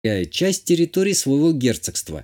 часть территории своего герцогства.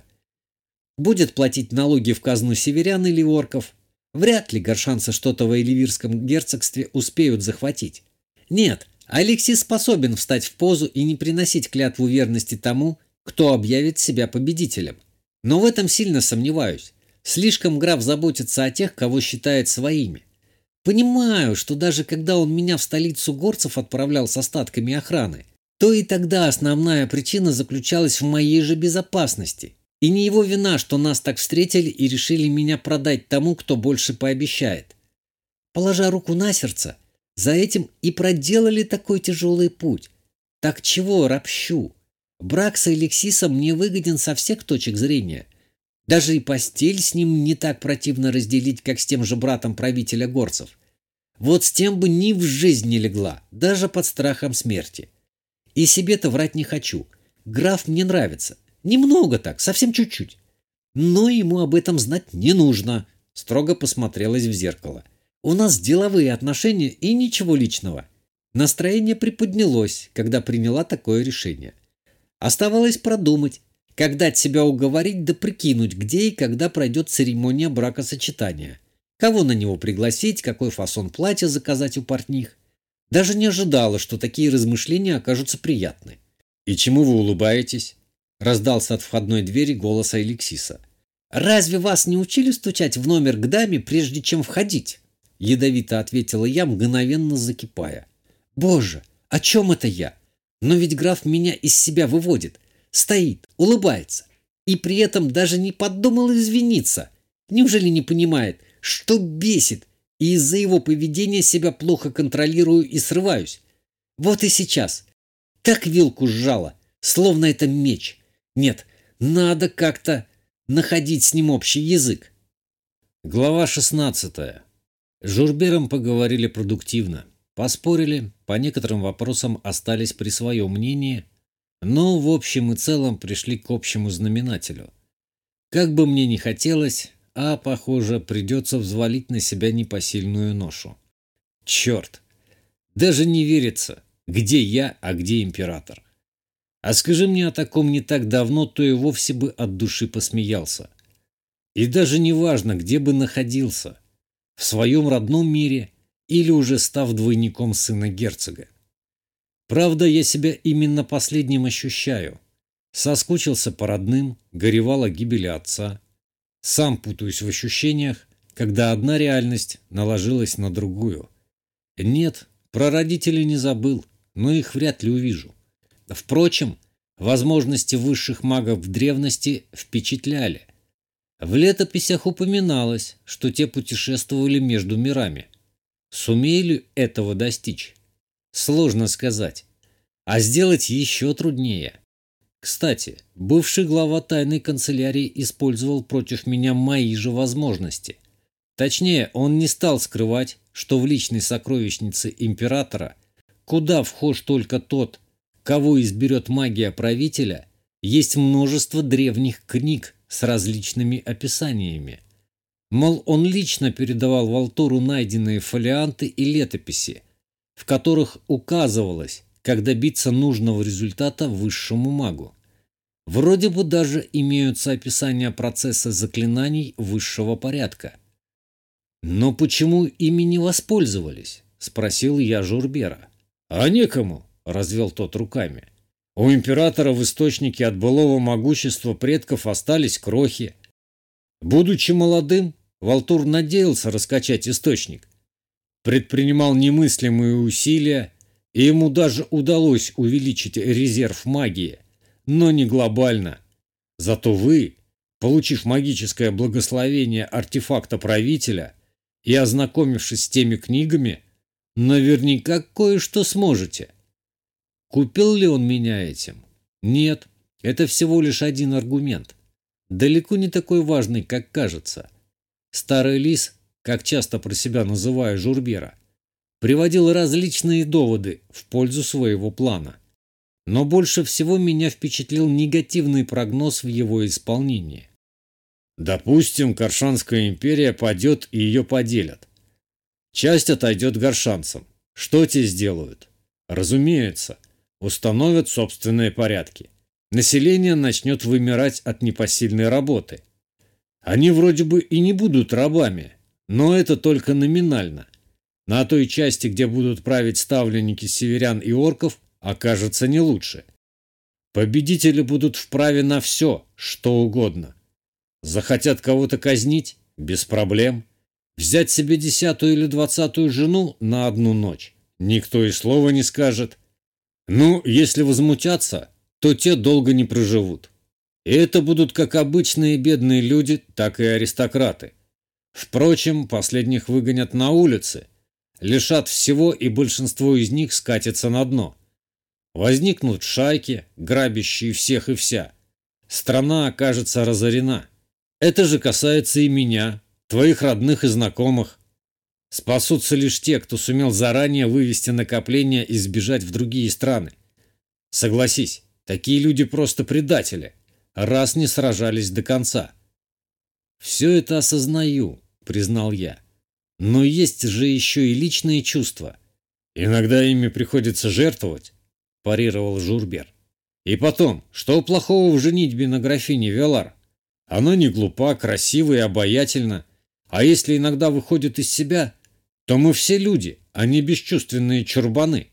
Будет платить налоги в казну северян или орков. Вряд ли горшанцы что-то в Эливирском герцогстве успеют захватить. Нет, Алексей способен встать в позу и не приносить клятву верности тому, кто объявит себя победителем. Но в этом сильно сомневаюсь. Слишком граф заботится о тех, кого считает своими. Понимаю, что даже когда он меня в столицу горцев отправлял с остатками охраны, то и тогда основная причина заключалась в моей же безопасности. И не его вина, что нас так встретили и решили меня продать тому, кто больше пообещает. Положа руку на сердце, за этим и проделали такой тяжелый путь. Так чего ропщу? Брак с Алексисом мне выгоден со всех точек зрения. Даже и постель с ним не так противно разделить, как с тем же братом правителя горцев. Вот с тем бы ни в жизнь не легла, даже под страхом смерти. И себе-то врать не хочу. Граф мне нравится. Немного так, совсем чуть-чуть. Но ему об этом знать не нужно. Строго посмотрелась в зеркало. У нас деловые отношения и ничего личного. Настроение приподнялось, когда приняла такое решение. Оставалось продумать, как дать себя уговорить да прикинуть, где и когда пройдет церемония бракосочетания. Кого на него пригласить, какой фасон платья заказать у портних. Даже не ожидала, что такие размышления окажутся приятны. «И чему вы улыбаетесь?» — раздался от входной двери голос Алексиса. «Разве вас не учили стучать в номер к даме, прежде чем входить?» — ядовито ответила я, мгновенно закипая. «Боже, о чем это я? Но ведь граф меня из себя выводит. Стоит, улыбается. И при этом даже не подумал извиниться. Неужели не понимает, что бесит, и из-за его поведения себя плохо контролирую и срываюсь? Вот и сейчас. Так вилку сжала, словно это меч. Нет, надо как-то находить с ним общий язык». Глава 16. С Журбером поговорили продуктивно. Поспорили, по некоторым вопросам остались при своем мнении, но в общем и целом пришли к общему знаменателю. Как бы мне ни хотелось, а, похоже, придется взвалить на себя непосильную ношу. Черт! Даже не верится, где я, а где император. А скажи мне о таком не так давно, то и вовсе бы от души посмеялся. И даже не важно, где бы находился, в своем родном мире или уже став двойником сына герцога. Правда, я себя именно последним ощущаю. Соскучился по родным, горевал о гибели отца. Сам путаюсь в ощущениях, когда одна реальность наложилась на другую. Нет, про родителей не забыл, но их вряд ли увижу. Впрочем, возможности высших магов в древности впечатляли. В летописях упоминалось, что те путешествовали между мирами. Сумею ли этого достичь? Сложно сказать. А сделать еще труднее. Кстати, бывший глава тайной канцелярии использовал против меня мои же возможности. Точнее, он не стал скрывать, что в личной сокровищнице императора, куда вхож только тот, кого изберет магия правителя, есть множество древних книг с различными описаниями. Мол, он лично передавал Валтору найденные фолианты и летописи, в которых указывалось, как добиться нужного результата высшему магу. Вроде бы даже имеются описания процесса заклинаний высшего порядка. «Но почему ими не воспользовались?» – спросил я Журбера. «А некому», – развел тот руками. «У императора в источнике от былого могущества предков остались крохи. Будучи молодым, Валтур надеялся раскачать источник. Предпринимал немыслимые усилия, и ему даже удалось увеличить резерв магии, но не глобально. Зато вы, получив магическое благословение артефакта правителя и ознакомившись с теми книгами, наверняка кое-что сможете». Купил ли он меня этим? Нет, это всего лишь один аргумент. Далеко не такой важный, как кажется. Старый лис, как часто про себя называю Журбера, приводил различные доводы в пользу своего плана. Но больше всего меня впечатлил негативный прогноз в его исполнении. Допустим, Коршанская империя падет и ее поделят. Часть отойдет горшанцам. Что те сделают? Разумеется, установят собственные порядки. Население начнет вымирать от непосильной работы. Они вроде бы и не будут рабами, но это только номинально. На той части, где будут править ставленники северян и орков, окажется не лучше. Победители будут вправе на все, что угодно. Захотят кого-то казнить – без проблем. Взять себе 10-ю или 20-ю жену на одну ночь – никто и слова не скажет. Ну, если возмутятся, то те долго не проживут. И это будут как обычные бедные люди, так и аристократы. Впрочем, последних выгонят на улицы, лишат всего, и большинство из них скатится на дно. Возникнут шайки, грабящие всех и вся. Страна окажется разорена. Это же касается и меня, твоих родных и знакомых. Спасутся лишь те, кто сумел заранее вывести накопления и сбежать в другие страны. Согласись, такие люди просто предатели, раз не сражались до конца. «Все это осознаю», — признал я. «Но есть же еще и личные чувства. Иногда ими приходится жертвовать», — парировал Журбер. «И потом, что плохого в женитьбе на графине Велар? Она не глупа, красива и обаятельна. А если иногда выходит из себя, то мы все люди, а не бесчувственные чурбаны».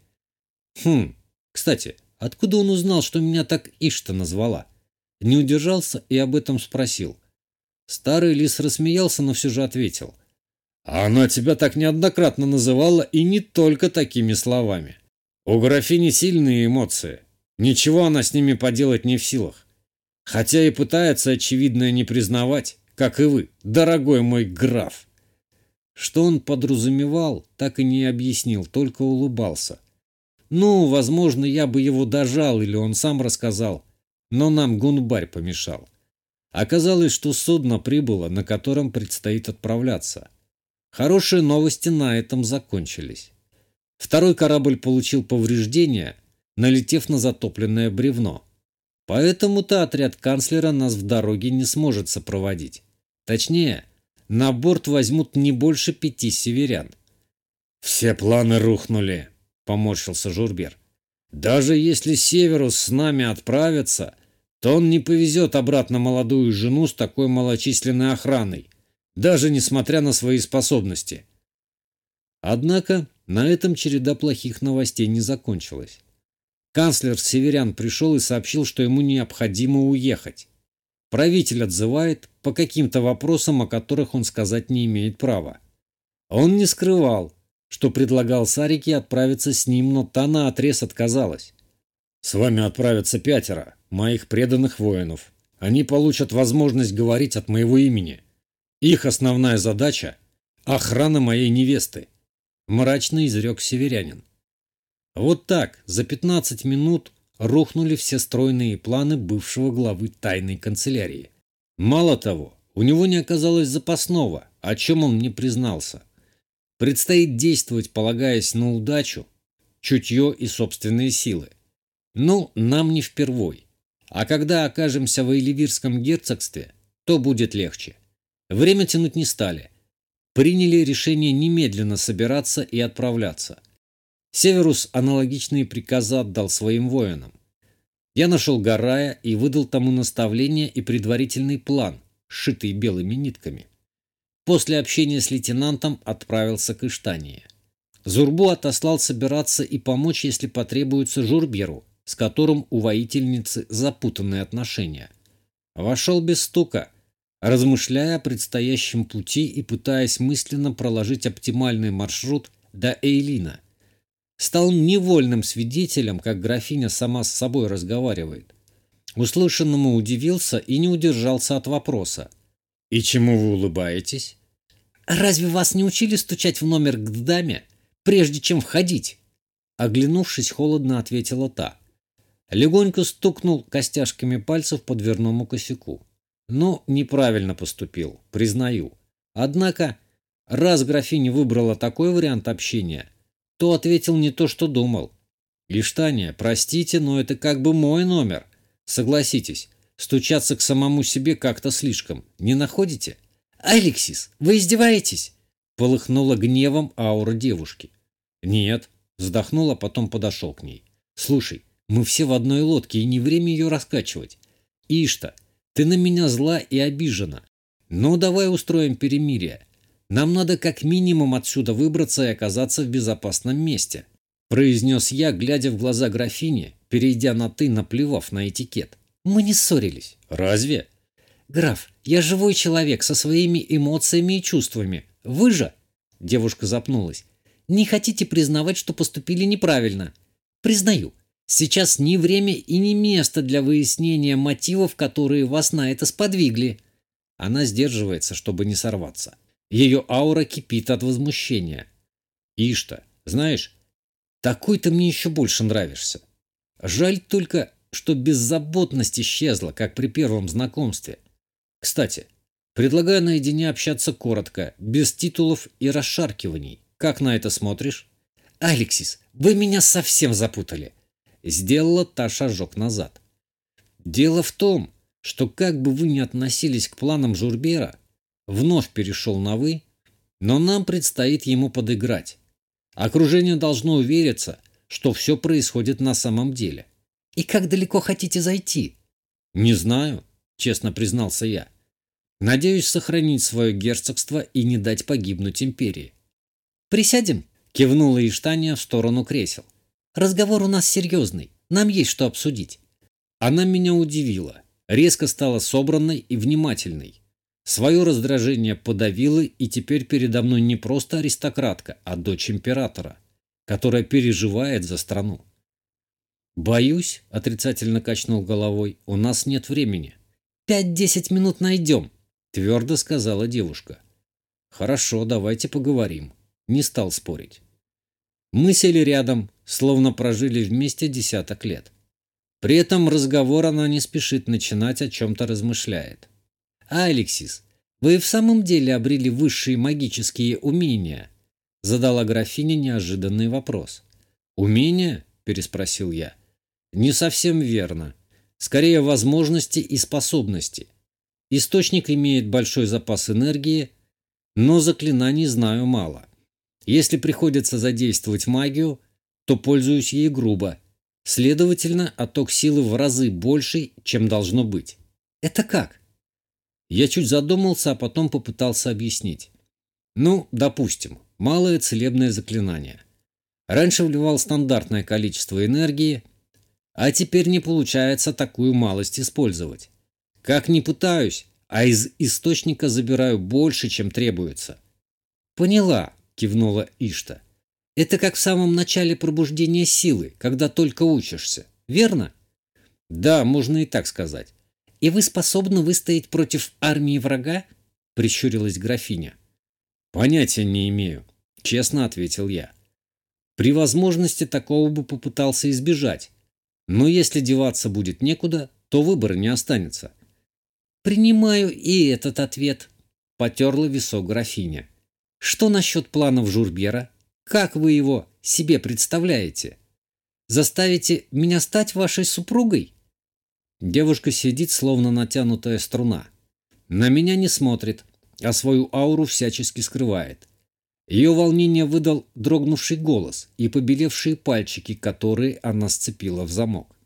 Кстати, откуда он узнал, что меня так Ишта назвала? Не удержался и об этом спросил. Старый лис рассмеялся, но все же ответил. «А она тебя так неоднократно называла, и не только такими словами. У графини сильные эмоции. Ничего она с ними поделать не в силах. Хотя и пытается очевидное не признавать, как и вы, дорогой мой граф». Что он подразумевал, так и не объяснил, только улыбался. Ну, возможно, я бы его дожал, или он сам рассказал, но нам гунбарь помешал. Оказалось, что судно прибыло, на котором предстоит отправляться. Хорошие новости на этом закончились. Второй корабль получил повреждения, налетев на затопленное бревно. Поэтому-то отряд канцлера нас в дороге не сможет сопроводить. Точнее, на борт возьмут не больше 5 северян. «Все планы рухнули», — поморщился Журбер. «Даже если Северус с нами отправится, то он не повезет обратно молодую жену с такой малочисленной охраной, даже несмотря на свои способности». Однако на этом череда плохих новостей не закончилась. Канцлер северян пришел и сообщил, что ему необходимо уехать. Правитель отзывает по каким-то вопросам, о которых он сказать не имеет права. Он не скрывал, что предлагал Сарике отправиться с ним, но та наотрез отказалась. «С вами отправятся 5 моих преданных воинов. Они получат возможность говорить от моего имени. Их основная задача – охрана моей невесты», – мрачно изрек северянин. Вот так, за 15 минут рухнули все стройные планы бывшего главы тайной канцелярии. Мало того, у него не оказалось запасного, о чем он мне признался. Предстоит действовать, полагаясь на удачу, чутье и собственные силы. Ну, нам не впервой. А когда окажемся в Эйливирском герцогстве, то будет легче. Время тянуть не стали. Приняли решение немедленно собираться и отправляться. Северус аналогичные приказы отдал своим воинам. Я нашел Гарая и выдал тому наставление и предварительный план, сшитый белыми нитками. После общения с лейтенантом отправился к Иштании. Зурбу отослал собираться и помочь, если потребуется, Журберу, с которым у воительницы запутанные отношения. Вошел без стука, размышляя о предстоящем пути и пытаясь мысленно проложить оптимальный маршрут до Эйлина. Стал невольным свидетелем, как графиня сама с собой разговаривает. Услышанному удивился и не удержался от вопроса. «И чему вы улыбаетесь?» «Разве вас не учили стучать в номер к даме, прежде чем входить?» Оглянувшись, холодно ответила та. Легонько стукнул костяшками пальцев по дверному косяку. Но неправильно поступил, признаю. Однако, раз графиня выбрала такой вариант общения, то ответил не то, что думал. «Иштания, простите, но это как бы мой номер. Согласитесь, стучаться к самому себе как-то слишком. Не находите?» «Алексис, вы издеваетесь?» Полыхнула гневом аура девушки. «Нет», вздохнул, а потом подошел к ней. «Слушай, Мы все в одной лодке, и не время ее раскачивать. Ишта, ты на меня зла и обижена. Ну, давай устроим перемирие. Нам надо как минимум отсюда выбраться и оказаться в безопасном месте», произнес я, глядя в глаза графине, перейдя на «ты», наплевав на этикет. «Мы не ссорились». «Разве?» «Граф, я живой человек со своими эмоциями и чувствами. Вы же...» Девушка запнулась. «Не хотите признавать, что поступили неправильно?» «Признаю. Сейчас не время и не место для выяснения мотивов, которые вас на это сподвигли». Она сдерживается, чтобы не сорваться. Ее аура кипит от возмущения. «Ишта, знаешь, такой ты мне еще больше нравишься. Жаль только, что беззаботность исчезла, как при первом знакомстве. Кстати, предлагаю наедине общаться коротко, без титулов и расшаркиваний. Как на это смотришь?» «Алексис, вы меня совсем запутали!» Сделала та шажок назад. «Дело в том, что как бы вы ни относились к планам Журбера, вновь перешел на «вы», но нам предстоит ему подыграть. Окружение должно увериться, что все происходит на самом деле». «И как далеко хотите зайти?» «Не знаю», — честно признался я. «Надеюсь сохранить свое герцогство и не дать погибнуть империи». «Присядем?» — кивнула Иштания в сторону кресел. «Разговор у нас серьезный. Нам есть что обсудить». Она меня удивила. Резко стала собранной и внимательной. Свое раздражение подавила, и теперь передо мной не просто аристократка, а дочь императора, которая переживает за страну. «Боюсь», — отрицательно качнул головой, — «у нас нет времени». 5-10 минут найдем», — твердо сказала девушка. «Хорошо, давайте поговорим». Не стал спорить. Мы сели рядом, словно прожили вместе десяток лет. При этом разговор она не спешит начинать, о чем-то размышляет. «Алексис, вы в самом деле обрели высшие магические умения?» Задала графиня неожиданный вопрос. «Умения?» – переспросил я. «Не совсем верно. Скорее, возможности и способности. Источник имеет большой запас энергии, но заклинаний знаю мало. Если приходится задействовать магию, то пользуюсь ей грубо. Следовательно, отток силы в разы больше, чем должно быть». «Это как?» Я чуть задумался, а потом попытался объяснить. Ну, допустим, малое целебное заклинание. Раньше вливал стандартное количество энергии, а теперь не получается такую малость использовать. Как ни пытаюсь, а из источника забираю больше, чем требуется. «Поняла», — кивнула Ишта. «Это как в самом начале пробуждения силы, когда только учишься, верно?» «Да, можно и так сказать». «И вы способны выстоять против армии врага?» — прищурилась графиня. «Понятия не имею», — честно ответил я. «При возможности такого бы попытался избежать, но если деваться будет некуда, то выбора не останется». «Принимаю и этот ответ», — потерла висок графиня. «Что насчет планов Журбера? Как вы его себе представляете? Заставите меня стать вашей супругой?» Девушка сидит, словно натянутая струна. На меня не смотрит, а свою ауру всячески скрывает. Ее волнение выдал дрогнувший голос и побелевшие пальчики, которые она сцепила в замок.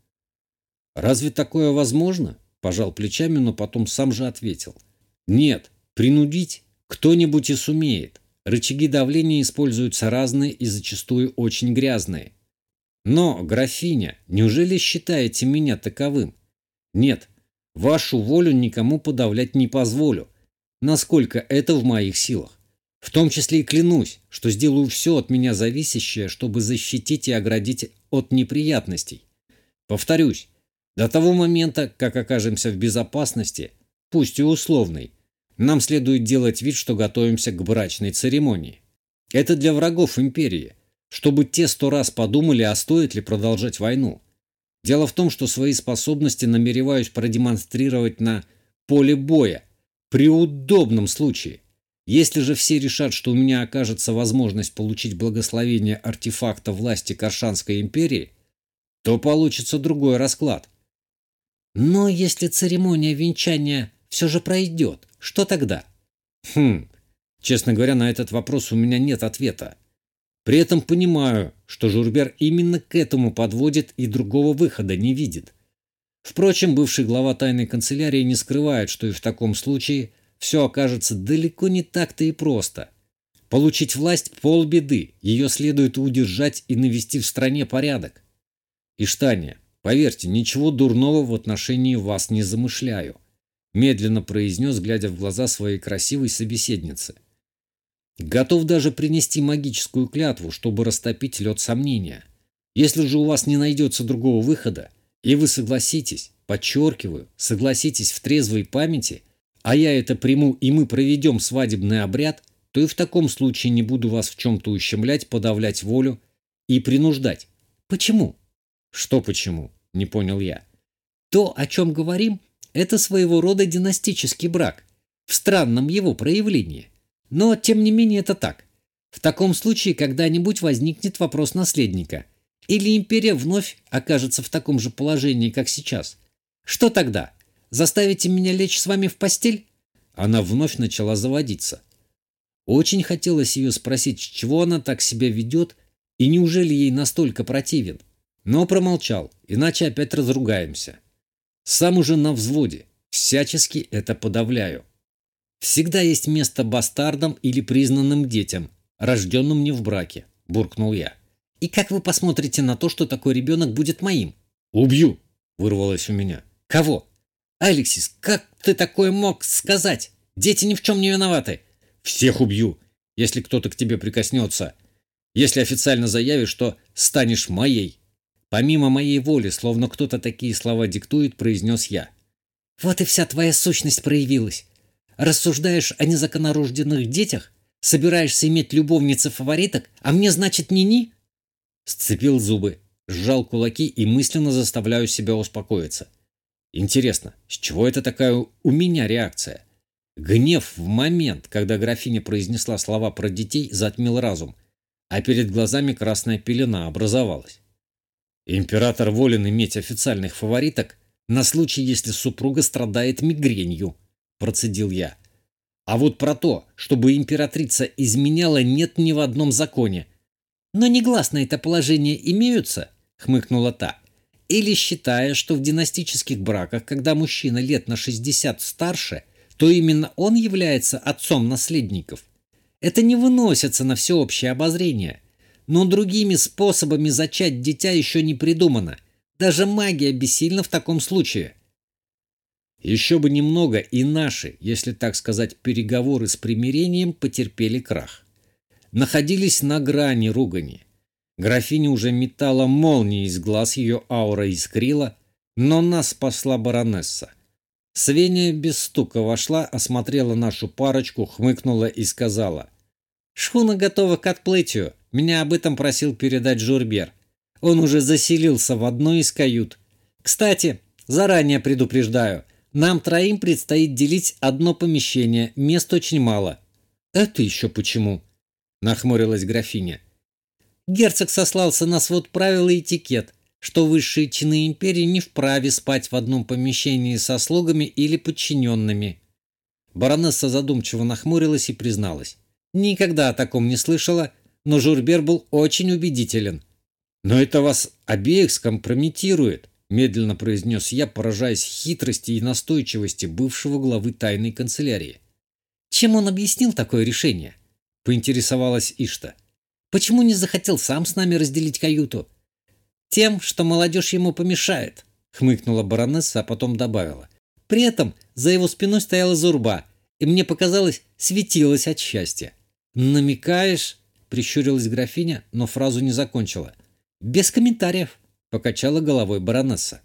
«Разве такое возможно?» – пожал плечами, но потом сам же ответил. «Нет, принудить кто-нибудь и сумеет. Рычаги давления используются разные и зачастую очень грязные. Но, графиня, неужели считаете меня таковым? Нет, вашу волю никому подавлять не позволю, насколько это в моих силах. В том числе и клянусь, что сделаю все от меня зависящее, чтобы защитить и оградить от неприятностей. Повторюсь, до того момента, как окажемся в безопасности, пусть и условной, нам следует делать вид, что готовимся к брачной церемонии. Это для врагов империи, чтобы те 100 раз подумали, а стоит ли продолжать войну. Дело в том, что свои способности намереваюсь продемонстрировать на поле боя, при удобном случае. Если же все решат, что у меня окажется возможность получить благословение артефакта власти Каршанской империи, то получится другой расклад. «Но если церемония венчания все же пройдет, что тогда?» Честно говоря, на этот вопрос у меня нет ответа. При этом понимаю, что Журбер именно к этому подводит и другого выхода не видит. Впрочем, бывший глава тайной канцелярии не скрывает, что и в таком случае все окажется далеко не так-то и просто. Получить власть – полбеды, ее следует удержать и навести в стране порядок. Иштания, поверьте, ничего дурного в отношении вас не замышляю, медленно произнес, глядя в глаза своей красивой собеседницы. Готов даже принести магическую клятву, чтобы растопить лед сомнения. Если же у вас не найдется другого выхода, и вы согласитесь, подчеркиваю, согласитесь в трезвой памяти, а я это приму, и мы проведем свадебный обряд, то и в таком случае не буду вас в чем-то ущемлять, подавлять волю и принуждать. Почему? Что почему? Не понял я. То, о чем говорим, это своего рода династический брак, в странном его проявлении. Но, тем не менее, это так. В таком случае когда-нибудь возникнет вопрос наследника. Или империя вновь окажется в таком же положении, как сейчас. Что тогда? Заставите меня лечь с вами в постель? Она вновь начала заводиться. Очень хотелось ее спросить, с чего она так себя ведет, и неужели ей настолько противен. Но промолчал, иначе опять разругаемся. Сам уже на взводе, всячески это подавляю. Всегда есть место бастардам или признанным детям, рожденным не в браке, буркнул я. И как вы посмотрите на то, что такой ребенок будет моим? Убью, вырвалось у меня. Кого? Алексис, как ты такое мог сказать? Дети ни в чем не виноваты. Всех убью, если кто-то к тебе прикоснется. Если официально заявишь, что станешь моей. Помимо моей воли, словно кто-то такие слова диктует, произнес я. Вот и вся твоя сущность проявилась. Рассуждаешь о незаконнорожденных детях? Собираешься иметь любовниц-фавориток? А мне, значит, ни-ни? Сцепил зубы, сжал кулаки и мысленно заставляю себя успокоиться. Интересно, с чего это такая у меня реакция? Гнев в момент, когда графиня произнесла слова про детей, затмил разум, а перед глазами красная пелена образовалась. Император волен иметь официальных фавориток на случай, если супруга страдает мигренью, процедил я. А вот про то, чтобы императрица изменяла, нет ни в одном законе. Но негласно это положение имеются, хмыкнула та. Или считая, что в династических браках, когда мужчина лет на 60 старше, то именно он является отцом наследников. Это не выносится на всеобщее обозрение. Но другими способами зачать дитя еще не придумано. Даже магия бессильна в таком случае. Еще бы немного, и наши, если так сказать, переговоры с примирением потерпели крах. Находились на грани ругани. Графиня уже метала молнии из глаз, ее аура искрила, но нас спасла баронесса. Свеня без стука вошла, осмотрела нашу парочку, хмыкнула и сказала: «Шхуна готова к отплытию. Меня об этом просил передать Журбер. Он уже заселился в одной из кают. Кстати, заранее предупреждаю, нам троим предстоит делить одно помещение, мест очень мало». «Это еще почему?» – нахмурилась графиня. «Герцог сослался на свод правил и этикет, что высшие чины империи не вправе спать в одном помещении со слугами или подчиненными». Баронесса задумчиво нахмурилась и призналась: «Никогда о таком не слышала, но Журбер был очень убедителен». «Но это вас обеих скомпрометирует», – медленно произнес я, поражаясь хитрости и настойчивости бывшего главы тайной канцелярии. «Чем он объяснил такое решение?» – поинтересовалась Ишта. «Почему не захотел сам с нами разделить каюту?» «Тем, что молодежь ему помешает», — хмыкнула баронесса, а потом добавила. «При этом за его спиной стояла Зурба, и мне показалось, светилась от счастья». «Намекаешь?» — прищурилась графиня, но фразу не закончила. «Без комментариев», — покачала головой баронесса.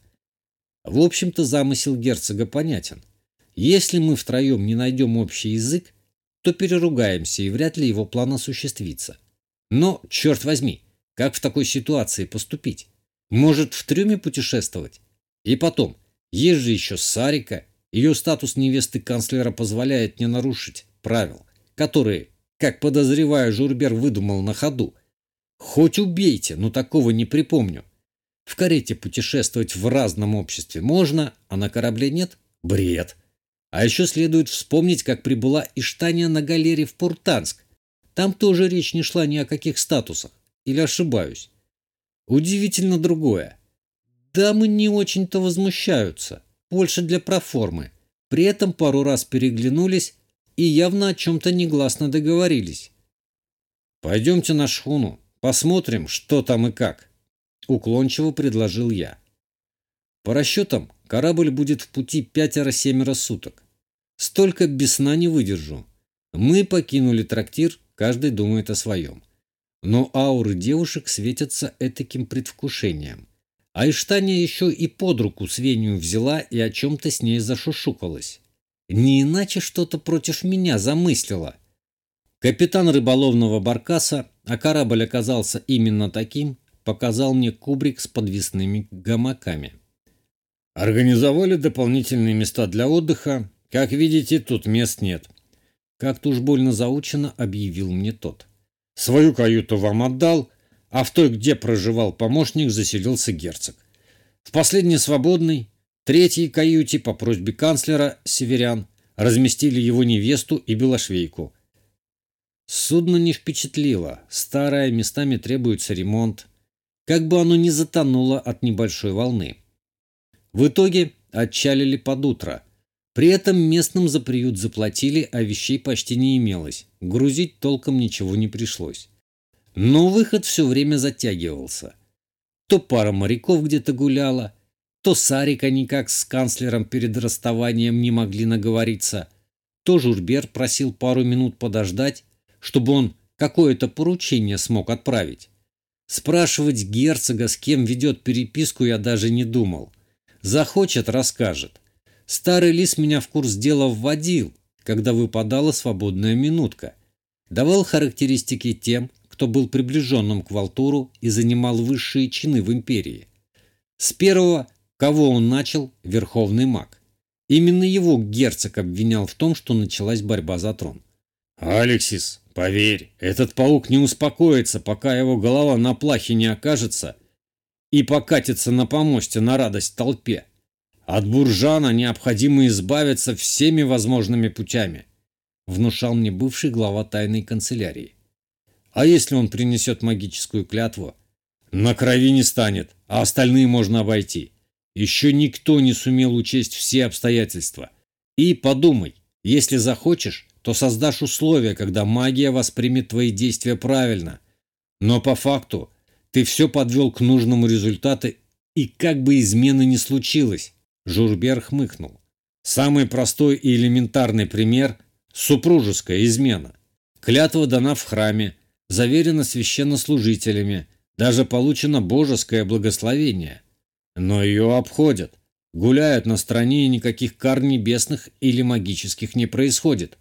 В общем-то, замысел герцога понятен. Если мы втроем не найдем общий язык, то переругаемся, и вряд ли его план осуществится. Но, черт возьми, как в такой ситуации поступить? Может, в трюме путешествовать? И потом, есть же еще Сарика. Ее статус невесты канцлера позволяет не нарушить правил, которые, как подозреваю, Журбер выдумал на ходу. Хоть убейте, но такого не припомню. В карете путешествовать в разном обществе можно, а на корабле нет? Бред. А еще следует вспомнить, как прибыла Иштания на галере в Пуртанск. Там тоже речь не шла ни о каких статусах. или ошибаюсь? Удивительно другое. Дамы не очень-то возмущаются, больше для проформы. При этом пару раз переглянулись и явно о чем-то негласно договорились. «Пойдемте на шхуну, посмотрим, что там и как», — уклончиво предложил я. По расчетам, корабль будет в пути 5-7 суток. Столько без сна не выдержу. Мы покинули трактир, каждый думает о своем. Но ауры девушек светятся этаким предвкушением. А Иштаня еще и под руку Свенью взяла и о чем-то с ней зашушукалась. Не иначе что-то против меня замыслила. Капитан рыболовного баркаса, а корабль оказался именно таким, показал мне кубрик с подвесными гамаками. Организовали дополнительные места для отдыха. Как видите, тут мест нет. Как-то уж больно заучено объявил мне тот. Свою каюту вам отдал, а в той, где проживал помощник, заселился герцог. В последней свободной, третьей каюте по просьбе канцлера северян разместили его невесту и белошвейку. Судно не впечатлило, старое, местами требуется ремонт. Как бы оно ни затонуло от небольшой волны. В итоге отчалили под утро. При этом местным за приют заплатили, а вещей почти не имелось. Грузить толком ничего не пришлось. Но выход все время затягивался. То пара моряков где-то гуляла, то Сарика никак с канцлером перед расставанием не могли наговориться, то Журбер просил пару минут подождать, чтобы он какое-то поручение смог отправить. Спрашивать герцога, с кем ведет переписку, я даже не думал. Захочет — расскажет. Старый лис меня в курс дела вводил, когда выпадала свободная минутка. Давал характеристики тем, кто был приближенным к Валтуру и занимал высшие чины в империи. С первого, кого он начал, верховный маг. Именно его герцог обвинял в том, что началась борьба за трон. «Алексис, поверь, этот паук не успокоится, пока его голова на плахе не окажется и покатится на помосте на радость толпе. От буржана необходимо избавиться всеми возможными путями», — внушал мне бывший глава тайной канцелярии. «А если он принесет магическую клятву? На крови не станет, а остальные можно обойти. Еще никто не сумел учесть все обстоятельства. И подумай, если захочешь, то создашь условия, когда магия воспримет твои действия правильно. Но по факту ты все подвел к нужному результату, и как бы измены не случилось». Журбер хмыкнул. Самый простой и элементарный пример – супружеская измена. Клятва дана в храме, заверена священнослужителями, даже получено божеское благословение. Но ее обходят, гуляют на стороне, и никаких кар небесных или магических не происходит.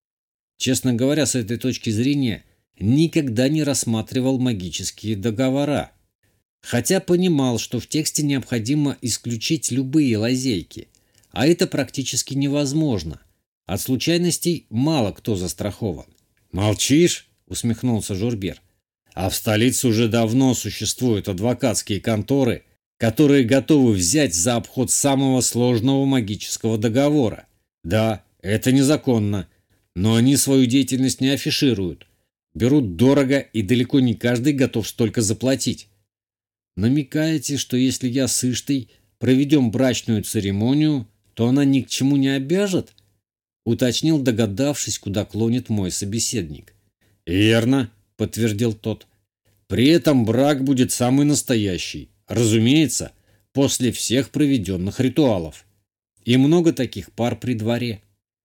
Честно говоря, с этой точки зрения никогда не рассматривал магические договора. Хотя понимал, что в тексте необходимо исключить любые лазейки, а это практически невозможно. От случайностей мало кто застрахован. «Молчишь?» — усмехнулся Журбер. «А в столице уже давно существуют адвокатские конторы, которые готовы взять за обход самого сложного магического договора. Да, это незаконно, но они свою деятельность не афишируют. Берут дорого, и далеко не каждый готов столько заплатить». «Намекаете, что если я с Иштой проведем брачную церемонию, то она ни к чему не обяжет?» — уточнил, догадавшись, куда клонит мой собеседник. «Верно», — подтвердил тот. «При этом брак будет самый настоящий, разумеется, после всех проведенных ритуалов. И много таких пар при дворе».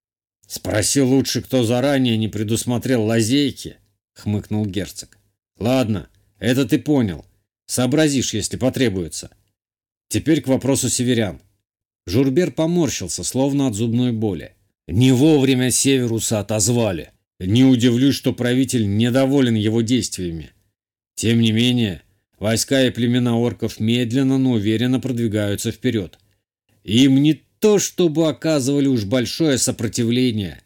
«Спроси лучше, кто заранее не предусмотрел лазейки», — хмыкнул герцог. «Ладно, это ты понял. Сообразишь, если потребуется. Теперь к вопросу северян». Журбер поморщился, словно от зубной боли. «Не вовремя Северуса отозвали. Не удивлюсь, что правитель недоволен его действиями. Тем не менее, войска и племена орков медленно, но уверенно продвигаются вперед. Им не то чтобы оказывали уж большое сопротивление.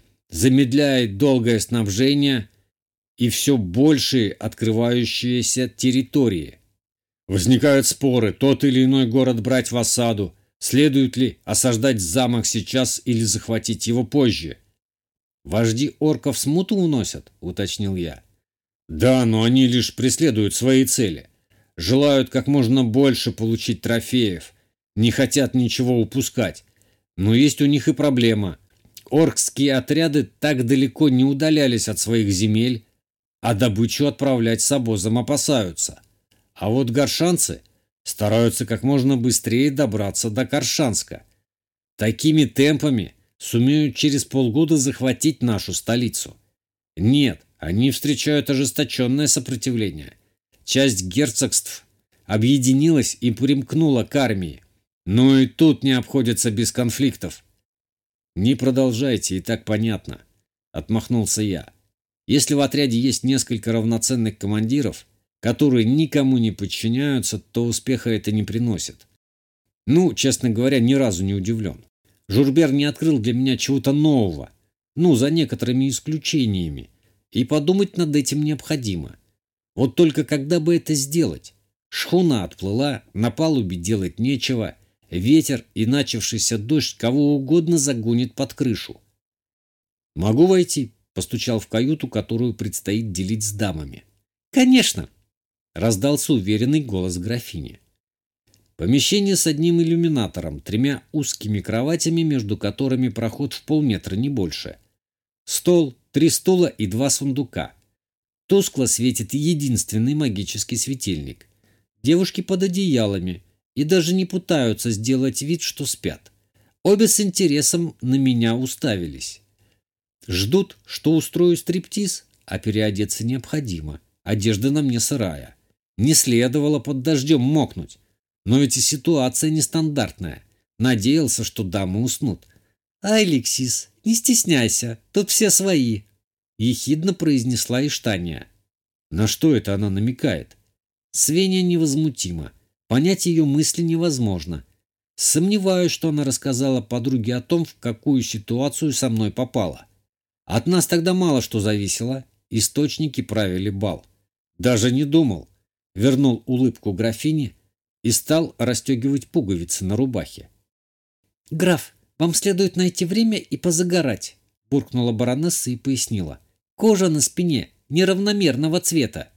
Замедляет долгое снабжение и все большие открывающиеся территории. Возникают споры, тот или иной город брать в осаду, следует ли осаждать замок сейчас или захватить его позже. «Вожди орков смуту уносят», — уточнил я. Да, но они лишь преследуют свои цели. Желают как можно больше получить трофеев, не хотят ничего упускать. Но есть у них и проблема. Оркские отряды так далеко не удалялись от своих земель, а добычу отправлять с обозом опасаются. А вот горшанцы стараются как можно быстрее добраться до Коршанска. Такими темпами сумеют через полгода захватить нашу столицу. Нет, они встречают ожесточенное сопротивление. Часть герцогств объединилась и примкнула к армии. Но и тут не обходится без конфликтов. «Не продолжайте, и так понятно», — отмахнулся я. «Если в отряде есть несколько равноценных командиров, которые никому не подчиняются, то успеха это не приносит. Ну, честно говоря, ни разу не удивлен. Журбер не открыл для меня чего-то нового, ну, за некоторыми исключениями, и подумать над этим необходимо. Вот только когда бы это сделать? Шхуна отплыла, на палубе делать нечего, ветер и начавшийся дождь кого угодно загонит под крышу. «Могу войти?» – постучал в каюту, которую предстоит делить с дамами. «Конечно!» – раздался уверенный голос графини. Помещение с одним иллюминатором, 3 узкими кроватями, между которыми проход в полметра, не больше. Стол, 3 стула и 2 сундука. Тускло светит единственный магический светильник. Девушки под одеялами и даже не пытаются сделать вид, что спят. Обе с интересом на меня уставились. Ждут, что устрою стриптиз, а переодеться необходимо. Одежда на мне сырая. Не следовало под дождем мокнуть. Но ведь и ситуация нестандартная. Надеялся, что дамы уснут. «Алексис, не стесняйся, тут все свои», — ехидно произнесла Иштания. На что это она намекает? Свеня невозмутима. Понять ее мысли невозможно. Сомневаюсь, что она рассказала подруге о том, в какую ситуацию со мной попала. От нас тогда мало что зависело. Источники правили бал. Даже не думал. Вернул улыбку графине и стал расстегивать пуговицы на рубахе. «Граф, вам следует найти время и позагорать», — буркнула баронесса и пояснила. «Кожа на спине неравномерного цвета.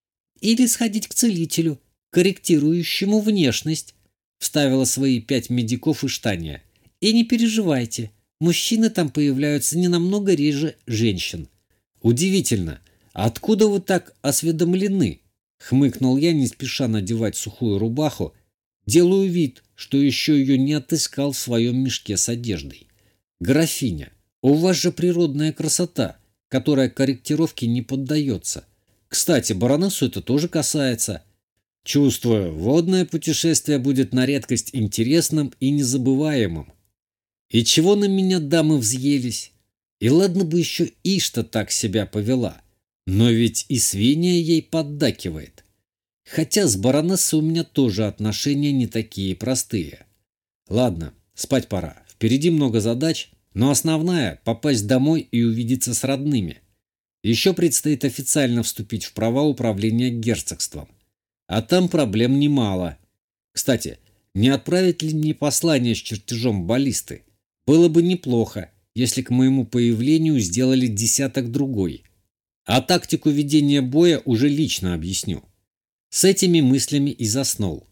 Или сходить к целителю, корректирующему внешность», — вставила свои 5 медиков Иштания. «И не переживайте, мужчины там появляются не намного реже женщин». «Удивительно, откуда вы так осведомлены?» — хмыкнул я, не спеша надевать сухую рубаху. Делаю вид, что еще ее не отыскал в своем мешке с одеждой. «Графиня, у вас же природная красота, которая корректировке не поддается. Кстати, баронессу это тоже касается. Чувствую, водное путешествие будет на редкость интересным и незабываемым. И чего на меня дамы взъелись? И ладно бы еще Ишта так себя повела, но ведь и Свения ей поддакивает. Хотя с баронессой у меня тоже отношения не такие простые. Ладно, спать пора. Впереди много задач, но основная – попасть домой и увидеться с родными. Еще предстоит официально вступить в права управления герцогством. А там проблем немало. Кстати, не отправить ли мне послание с чертежом баллисты? Было бы неплохо, если к моему появлению сделали десяток другой. А тактику ведения боя уже лично объясню. С этими мыслями и заснул.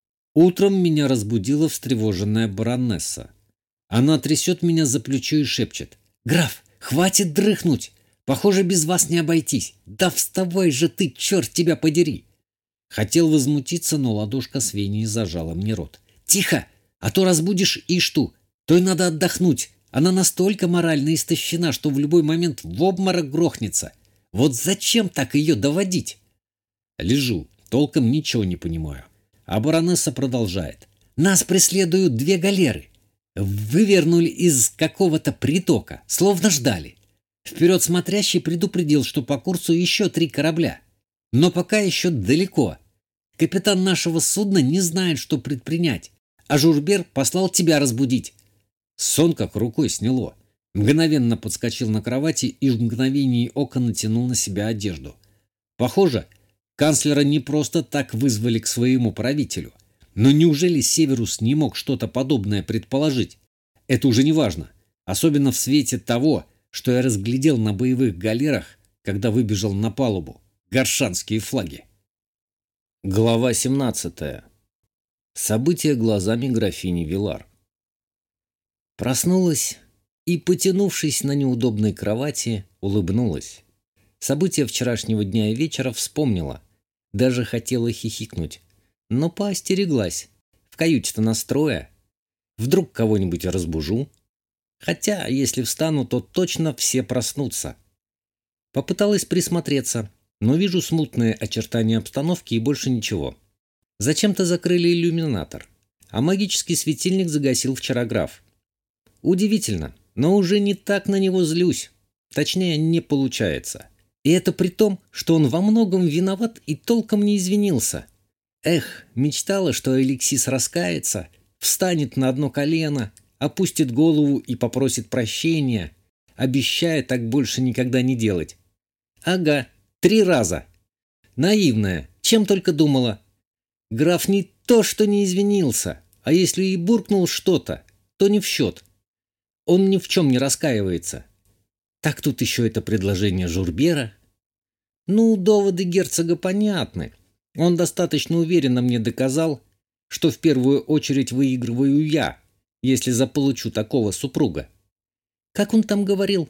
Утром меня разбудила встревоженная баронесса. Она трясет меня за плечо и шепчет: «Граф, хватит дрыхнуть! Похоже, без вас не обойтись! Да вставай же ты, черт тебя подери!» Хотел возмутиться, но ладошка Свении зажала мне рот. «Тихо, а то разбудишь Ишту! Той надо отдохнуть! Она настолько морально истощена, что в любой момент в обморок грохнется! Вот зачем так ее доводить?» Лежу. Толком ничего не понимаю. А баронесса продолжает. «Нас преследуют 2 галеры. Вывернули из какого-то притока, словно ждали. Вперед смотрящий предупредил, что по курсу еще 3 корабля. Но пока еще далеко. Капитан нашего судна не знает, что предпринять, а Журбер послал тебя разбудить». Сон как рукой сняло. Мгновенно подскочил на кровати и в мгновение ока натянул на себя одежду. Похоже, канцлера не просто так вызвали к своему правителю. Но неужели Северус не мог что-то подобное предположить? Это уже не важно. Особенно в свете того, что я разглядел на боевых галерах, когда выбежал на палубу. горшанские флаги. Глава 17. События глазами графини Вилар. Проснулась и, потянувшись на неудобной кровати, улыбнулась. События вчерашнего дня и вечера вспомнила. Даже хотела хихикнуть, но поостереглась. В каюте-то настроя. Вдруг кого-нибудь разбужу. Хотя, если встану, то точно все проснутся. Попыталась присмотреться, но вижу смутные очертания обстановки и больше ничего. Зачем-то закрыли иллюминатор, а магический светильник загасил вчера граф. Удивительно, но уже не так на него злюсь. Точнее, не получается. И это при том, что он во многом виноват и толком не извинился. Эх, мечтала, что Алексис раскается, встанет на одно колено, опустит голову и попросит прощения, обещая так больше никогда не делать. Ага, 3 раза. Наивная, чем только думала. Граф не то, что не извинился, а если и буркнул что-то, то не в счет. Он ни в чем не раскаивается. Так тут еще это предложение Журбера. Ну, доводы герцога понятны. Он достаточно уверенно мне доказал, что в первую очередь выигрываю я, если заполучу такого супруга. Как он там говорил?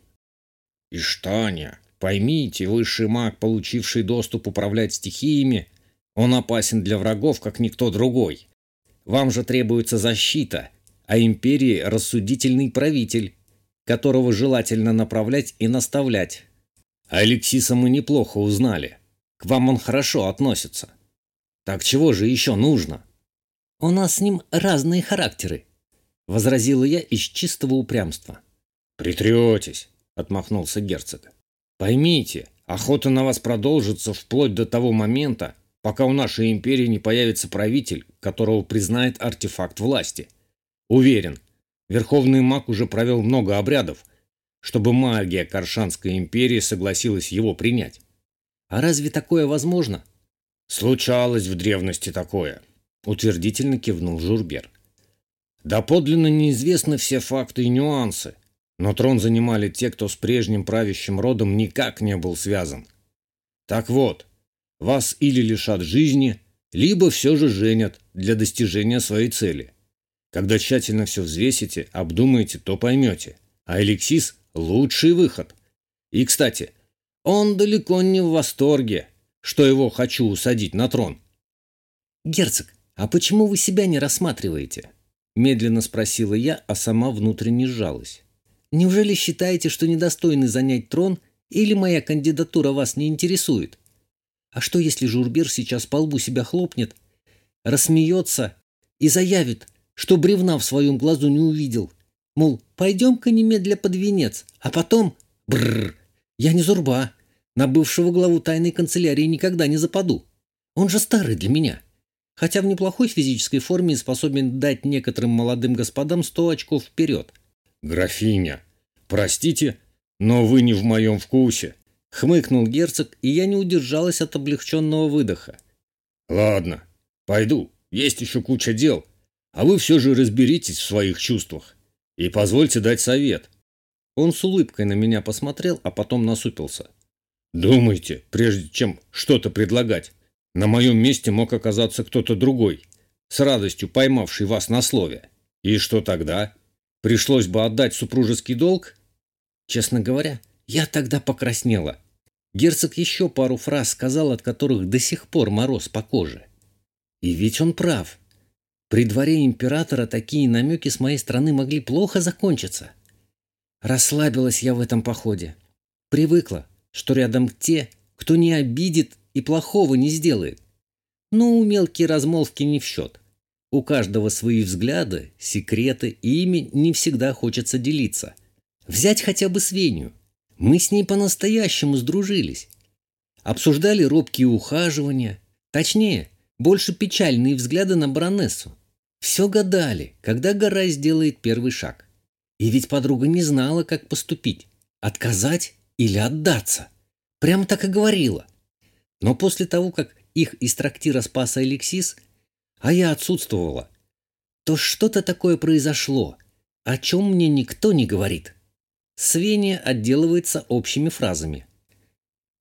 «Иштаня, поймите, высший маг, получивший доступ управлять стихиями, он опасен для врагов, как никто другой. Вам же требуется защита, а империи рассудительный правитель, которого желательно направлять и наставлять. Алексиса мы неплохо узнали. К вам он хорошо относится. Так чего же еще нужно?» «У нас с ним разные характеры», — возразила я из чистого упрямства. «Притретесь», — отмахнулся герцог. «Поймите, охота на вас продолжится вплоть до того момента, пока у нашей империи не появится правитель, которого признает артефакт власти. Уверен, Верховный маг уже провел много обрядов, чтобы магия Коршанской империи согласилась его принять». «А разве такое возможно?» «Случалось в древности такое», — утвердительно кивнул Журбер. «Доподлинно неизвестны все факты и нюансы, но трон занимали те, кто с прежним правящим родом никак не был связан. Так вот, вас или лишат жизни, либо все же женят для достижения своей цели. Когда тщательно все взвесите, обдумаете, то поймете. А Алексис – лучший выход. И, кстати, он далеко не в восторге, что его хочу усадить на трон». «Герцог, а почему вы себя не рассматриваете?» – медленно спросила я, а сама внутренне сжалась. «Неужели считаете, что недостойны занять трон, или моя кандидатура вас не интересует? А что, если Журбер сейчас по лбу себя хлопнет, рассмеется и заявит, что бревна в своем глазу не увидел? Мол, пойдем-ка немедля под венец, а потом... Бррр, я не Зурба, на бывшего главу тайной канцелярии никогда не западу. Он же старый для меня. Хотя в неплохой физической форме способен дать некоторым молодым господам 100 очков вперед». «Графиня, простите, но вы не в моем вкусе», — хмыкнул герцог, и я не удержалась от облегченного выдоха. «Ладно, пойду, есть еще куча дел, а вы все же разберитесь в своих чувствах и позвольте дать совет». Он с улыбкой на меня посмотрел, а потом насупился. «Думайте, прежде чем что-то предлагать. На моем месте мог оказаться кто-то другой, с радостью поймавший вас на слове. И что тогда? Пришлось бы отдать супружеский долг?» Честно говоря, я тогда покраснела. Герцог еще пару фраз сказал, от которых до сих пор мороз по коже. И ведь он прав. При дворе императора такие намеки с моей стороны могли плохо закончиться. Расслабилась я в этом походе. Привыкла, что рядом те, кто не обидит и плохого не сделает. Но мелкие размолвки не в счет. У каждого свои взгляды, секреты, и ими не всегда хочется делиться. Взять хотя бы Свенью. Мы с ней по-настоящему сдружились. Обсуждали робкие ухаживания. Точнее, больше печальные взгляды на баронессу. Все гадали, когда Гора сделает первый шаг. И ведь подруга не знала, как поступить. Отказать или отдаться. Прямо так и говорила. Но после того, как их из трактира спас Алексис, а я отсутствовала, то что-то такое произошло, о чем мне никто не говорит. Свения отделывается общими фразами.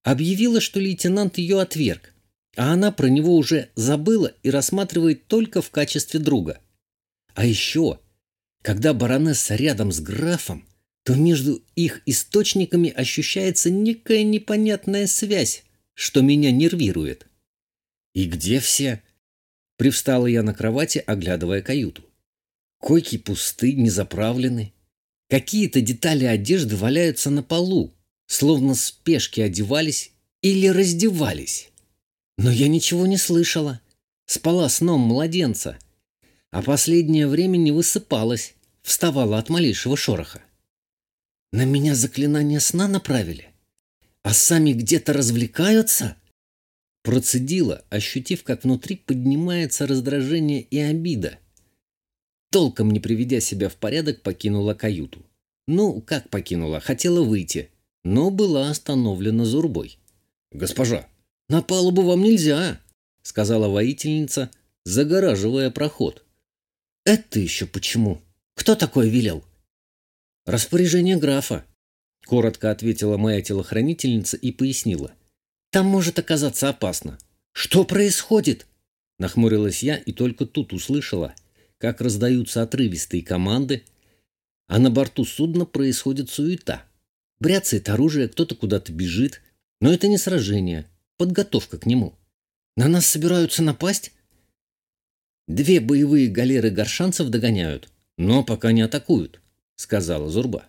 Объявила, что лейтенант ее отверг, а она про него уже забыла и рассматривает только в качестве друга. А еще, когда баронесса рядом с графом, то между их источниками ощущается некая непонятная связь, что меня нервирует. «И где все?» Привстала я на кровати, оглядывая каюту. Койки пусты, не заправлены. Какие-то детали одежды валяются на полу, словно в спешке одевались или раздевались. Но я ничего не слышала. Спала сном младенца. А последнее время не высыпалась, вставала от малейшего шороха. На меня заклинание сна направили? А сами где-то развлекаются? Процедила, ощутив, как внутри поднимается раздражение и обида. Толком не приведя себя в порядок, покинула каюту. Ну, как покинула? Хотела выйти, но была остановлена Зурбой. «Госпожа, на палубу вам нельзя», — сказала воительница, загораживая проход. «Это еще почему? Кто такое велел?» «Распоряжение графа», — коротко ответила моя телохранительница и пояснила. «Там может оказаться опасно». «Что происходит?» — нахмурилась я и только тут услышала, как раздаются отрывистые команды, а на борту судна происходит суета. Бряцает оружие, кто-то куда-то бежит, но это не сражение, подготовка к нему. На нас собираются напасть? 2 боевые галеры горшанцев догоняют, но пока не атакуют, сказала Зурба.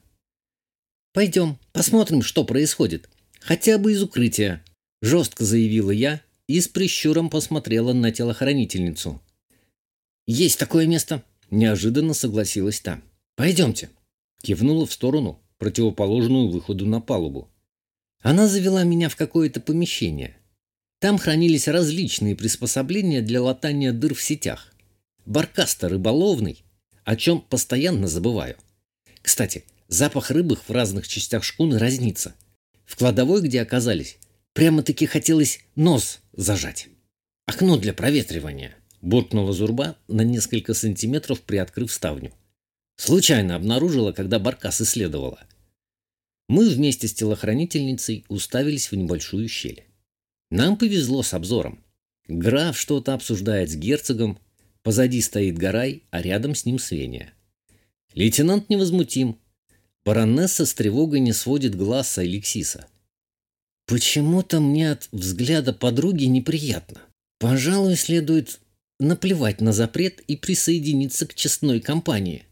Пойдем, посмотрим, что происходит, хотя бы из укрытия, жестко заявила я и с прищуром посмотрела на телохранительницу. «Есть такое место», — неожиданно согласилась та. «Пойдемте», — кивнула в сторону, противоположную выходу на палубу. Она завела меня в какое-то помещение. Там хранились различные приспособления для латания дыр в сетях. Баркас-то рыболовный, о чем постоянно забываю. Кстати, запах рыбы в разных частях шхуны разнится. В кладовой, где оказались, прямо-таки хотелось нос зажать. «Окно для проветривания», — буркнула Зурба, на несколько сантиметров приоткрыв ставню. Случайно обнаружила, когда баркас исследовала. Мы вместе с телохранительницей уставились в небольшую щель. Нам повезло с обзором. Граф что-то обсуждает с герцогом, позади стоит Гарай, а рядом с ним Свения. Лейтенант невозмутим. Баронесса с тревогой не сводит глаз с Алексиса. Почему-то мне от взгляда подруги неприятно. Пожалуй, следует наплевать на запрет и присоединиться к честной компании.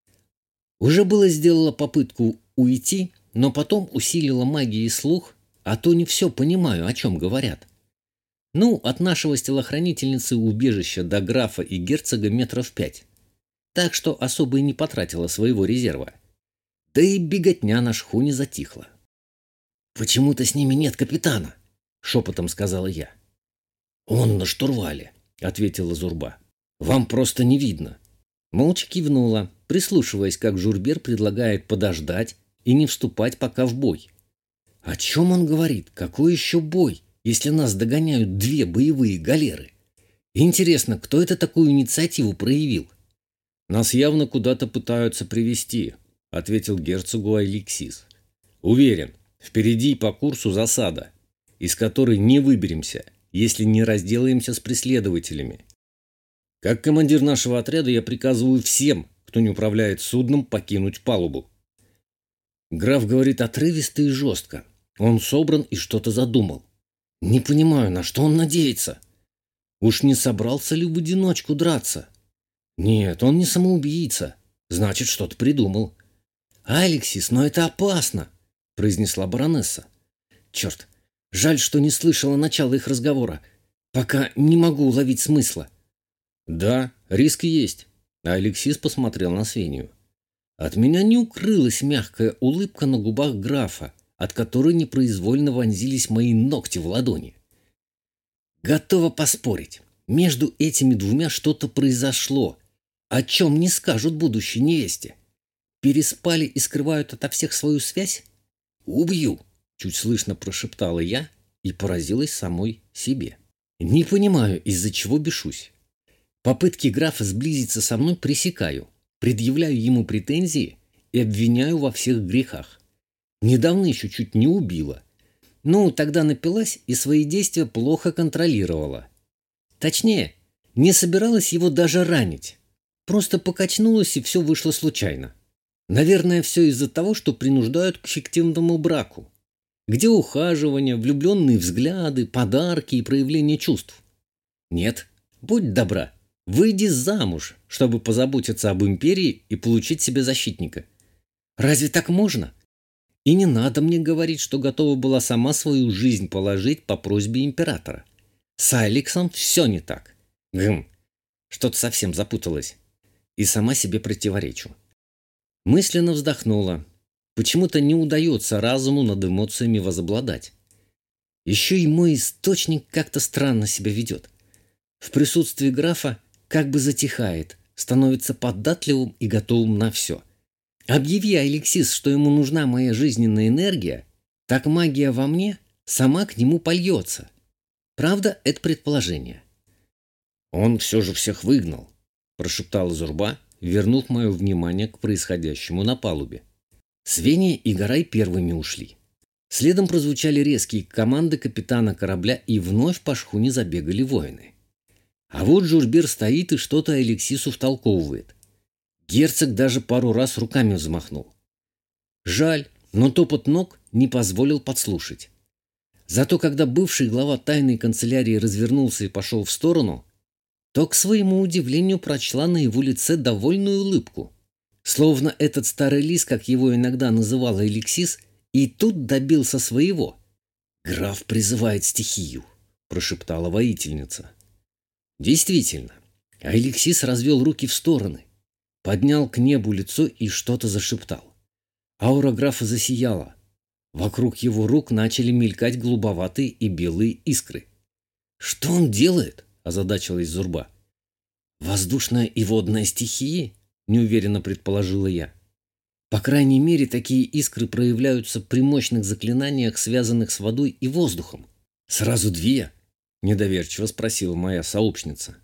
Уже было сделала попытку уйти, но потом усилила магией слух, а то не все понимаю, о чем говорят. Ну, от нашего с телохранительницы убежища до графа и герцога 5 метров, так что особо и не потратила своего резерва. Да и беготня на шхуне затихла. «Почему-то с ними нет капитана», — шепотом сказала я. «Он на штурвале», — ответила Зурба. «Вам просто не видно». Молча кивнула, прислушиваясь, как Журбер предлагает подождать и не вступать пока в бой. О чем он говорит? Какой еще бой, если нас догоняют 2 боевые галеры? Интересно, кто это такую инициативу проявил? «Нас явно куда-то пытаются привести», — ответил герцогу Алексис. «Уверен, впереди по курсу засада, из которой не выберемся, если не разделаемся с преследователями. Как командир нашего отряда я приказываю всем, кто не управляет судном, покинуть палубу». Граф говорит отрывисто и жестко. Он собран и что-то задумал. Не понимаю, на что он надеется. Уж не собрался ли в одиночку драться? Нет, он не самоубийца. Значит, что-то придумал. «Алексис, но это опасно», — произнесла баронесса. «Черт, жаль, что не слышала начала их разговора. Пока не могу уловить смысла». «Да, риск есть», — Алексис посмотрел на Свению. От меня не укрылась мягкая улыбка на губах графа, от которой непроизвольно вонзились мои ногти в ладони. Готова поспорить, между этими двумя что-то произошло, о чем не скажут будущей невесте. Переспали и скрывают ото всех свою связь? «Убью!» — чуть слышно прошептала я и поразилась самой себе. Не понимаю, из-за чего бешусь. Попытки графа сблизиться со мной пресекаю, предъявляю ему претензии и обвиняю во всех грехах. Недавно еще чуть не убила. Ну, тогда напилась и свои действия плохо контролировала. Точнее, не собиралась его даже ранить. Просто покачнулась, и все вышло случайно. Наверное, все из-за того, что принуждают к фиктивному браку, где ухаживание, влюбленные взгляды, подарки и проявление чувств. Нет, будь добра, выйди замуж, чтобы позаботиться об империи и получить себе защитника. Разве так можно? И не надо мне говорить, что готова была сама свою жизнь положить по просьбе императора. С Алексом все не так. Что-то совсем запуталась. И сама себе противоречу. Мысленно вздохнула. Почему-то не удается разуму над эмоциями возобладать. Еще и мой источник как-то странно себя ведет. В присутствии графа как бы затихает, становится податливым и готовым на все. Объяви Алексис, что ему нужна моя жизненная энергия, так магия во мне сама к нему польется. Правда, это предположение. «Он все же всех выгнал», – прошептала Зурба, вернув мое внимание к происходящему на палубе. Свеня и Гарай первыми ушли. Следом прозвучали резкие команды капитана корабля, и вновь по шхуне забегали воины. А вот Журбер стоит и что-то Алексису втолковывает. Герцог даже пару раз руками взмахнул. Жаль, но топот ног не позволил подслушать. Зато когда бывший глава тайной канцелярии развернулся и пошел в сторону, то, к своему удивлению, прочла на его лице довольную улыбку. Словно этот старый лис, как его иногда называла Алексис, и тут добился своего. «Граф призывает стихию», – прошептала воительница. Действительно, Алексис развел руки в стороны, поднял к небу лицо и что-то зашептал. Аура графа засияла. Вокруг его рук начали мелькать голубоватые и белые искры. «Что он делает?» – озадачилась Зурба. «Воздушная и водная стихии?» – неуверенно предположила я. По крайней мере, такие искры проявляются при мощных заклинаниях, связанных с водой и воздухом. «Сразу две?» – недоверчиво спросила моя сообщница.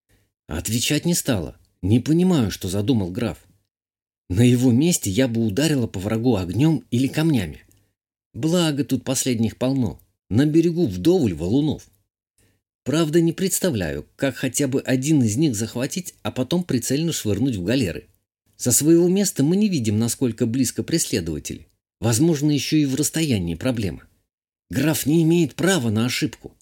Отвечать не стала. Не понимаю, что задумал граф. На его месте я бы ударила по врагу огнем или камнями. Благо тут последних полно. На берегу вдоволь валунов. Правда, не представляю, как хотя бы один из них захватить, а потом прицельно швырнуть в галеры. Со своего места мы не видим, насколько близко преследователи. Возможно, еще и в расстоянии проблема. Граф не имеет права на ошибку.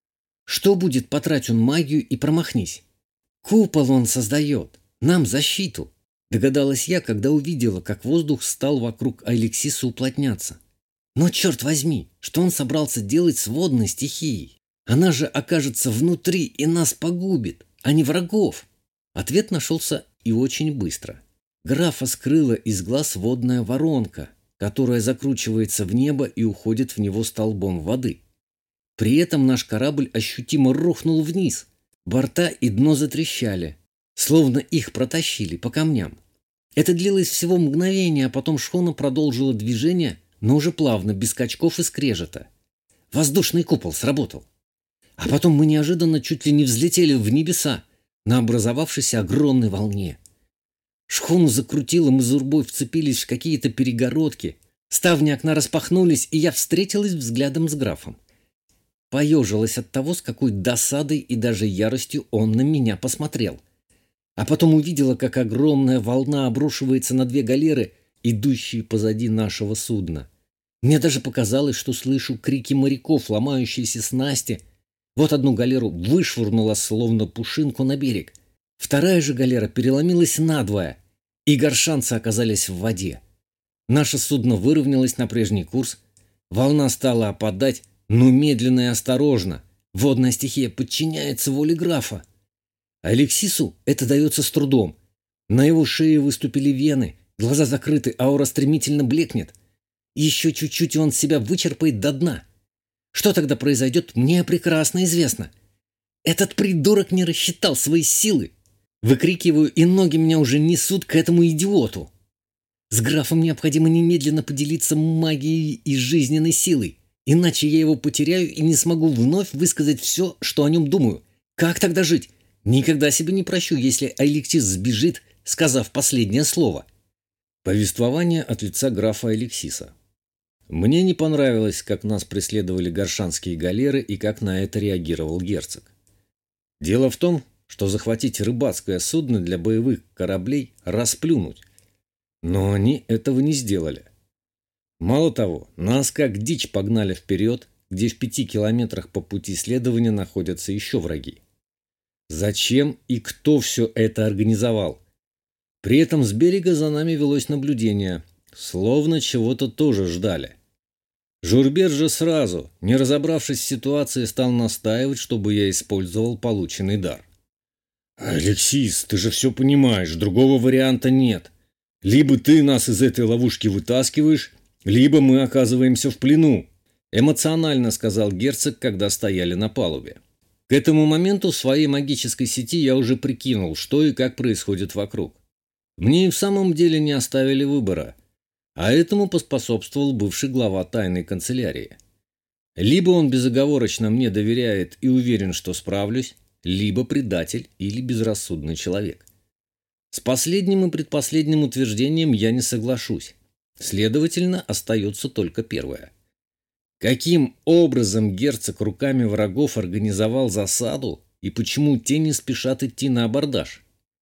Что будет, потрать он магию и промахнись? Купол он создает. Нам защиту. Догадалась я, когда увидела, как воздух стал вокруг Алексиса уплотняться. Но черт возьми, что он собрался делать с водной стихией? Она же окажется внутри и нас погубит, а не врагов. Ответ нашелся и очень быстро. Графа скрыла из глаз водная воронка, которая закручивается в небо и уходит в него столбом воды. При этом наш корабль ощутимо рухнул вниз. Борта и дно затрещали, словно их протащили по камням. Это длилось всего мгновение, а потом шхуна продолжила движение, но уже плавно, без скачков и скрежета. Воздушный купол сработал. А потом мы неожиданно чуть ли не взлетели в небеса на образовавшейся огромной волне. Шхуну закрутило, мы с Зурбой вцепились в какие-то перегородки, ставни окна распахнулись, и я встретилась взглядом с графом. Поежилась от того, с какой досадой и даже яростью он на меня посмотрел. А потом увидела, как огромная волна обрушивается на две галеры, идущие позади нашего судна. Мне даже показалось, что слышу крики моряков, ломающиеся снасти. Вот одну галеру вышвырнула, словно пушинку, на берег. Вторая же галера переломилась надвое, и горшанцы оказались в воде. Наше судно выровнялось на прежний курс. Волна стала опадать, но медленно и осторожно. Водная стихия подчиняется воле графа. Алексису это дается с трудом. На его шее выступили вены, глаза закрыты, аура стремительно блекнет. Еще чуть-чуть, и он себя вычерпает до дна. Что тогда произойдет, мне прекрасно известно. Этот придурок не рассчитал свои силы. Выкрикиваю, и ноги меня уже несут к этому идиоту. С графом необходимо немедленно поделиться магией и жизненной силой. Иначе я его потеряю и не смогу вновь высказать все, что о нем думаю. Как тогда жить? Никогда себе не прощу, если Алексис сбежит, сказав последнее слово. Повествование от лица графа Алексиса. Мне не понравилось, как нас преследовали горшанские галеры и как на это реагировал герцог. Дело в том, что захватить рыбацкое судно для боевых кораблей расплюнуть. Но они этого не сделали. Мало того, нас как дичь погнали вперед, где в 5 километрах по пути следования находятся еще враги. Зачем и кто все это организовал? При этом с берега за нами велось наблюдение, словно чего-то тоже ждали. Журбер же сразу, не разобравшись в ситуации, стал настаивать, чтобы я использовал полученный дар. «Алексис, ты же все понимаешь, другого варианта нет. Либо ты нас из этой ловушки вытаскиваешь, либо мы оказываемся в плену», эмоционально сказал герцог, когда стояли на палубе. К этому моменту в своей магической сети я уже прикинул, что и как происходит вокруг. Мне и в самом деле не оставили выбора, а этому поспособствовал бывший глава тайной канцелярии. Либо он безоговорочно мне доверяет и уверен, что справлюсь, либо предатель или безрассудный человек. С последним и предпоследним утверждением я не соглашусь. Следовательно, остается только первое. Каким образом герцог руками врагов организовал засаду и почему те не спешат идти на абордаж?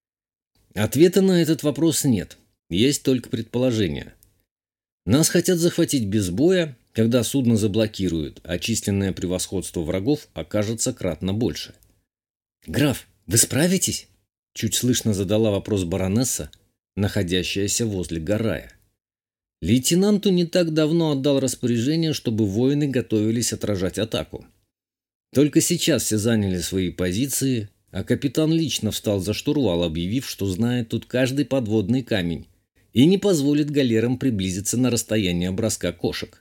Ответа на этот вопрос нет, есть только предположение. Нас хотят захватить без боя, когда судно заблокируют, а численное превосходство врагов окажется кратно больше. «Граф, вы справитесь?» – чуть слышно задала вопрос баронесса, находящаяся возле Гарая. Лейтенанту не так давно отдал распоряжение, чтобы воины готовились отражать атаку. Только сейчас все заняли свои позиции, а капитан лично встал за штурвал, объявив, что знает тут каждый подводный камень и не позволит галерам приблизиться на расстояние броска кошек.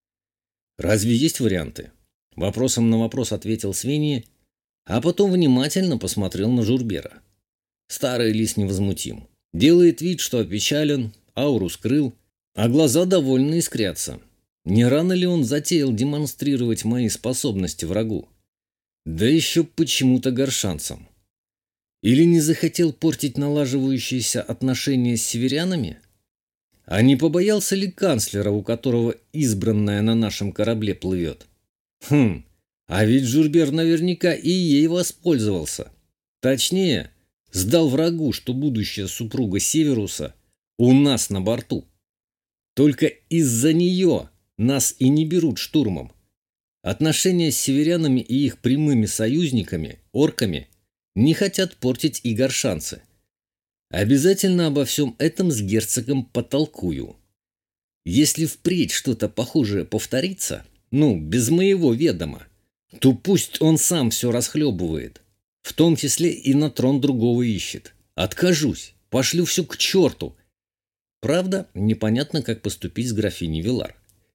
«Разве есть варианты?» Вопросом на вопрос ответил Свеньи, а потом внимательно посмотрел на Журбера. Старый лис невозмутим. Делает вид, что опечален, ауру скрыл, а глаза довольно искрятся. Не рано ли он затеял демонстрировать мои способности врагу? Да еще почему-то горшанцам. Или не захотел портить налаживающиеся отношения с северянами? А не побоялся ли канцлера, у которого избранная на нашем корабле плывет? А ведь Журбер наверняка и ей воспользовался. Точнее, сдал врагу, что будущая супруга Северуса у нас на борту. Только из-за нее нас и не берут штурмом. Отношения с северянами и их прямыми союзниками, орками, не хотят портить и горшанцы. Обязательно обо всем этом с герцогом потолкую. Если впредь что-то похожее повторится, без моего ведома, то пусть он сам все расхлебывает, в том числе и на трон другого ищет. Откажусь, пошлю все к черту. Правда, непонятно, как поступить с графиней Вилар.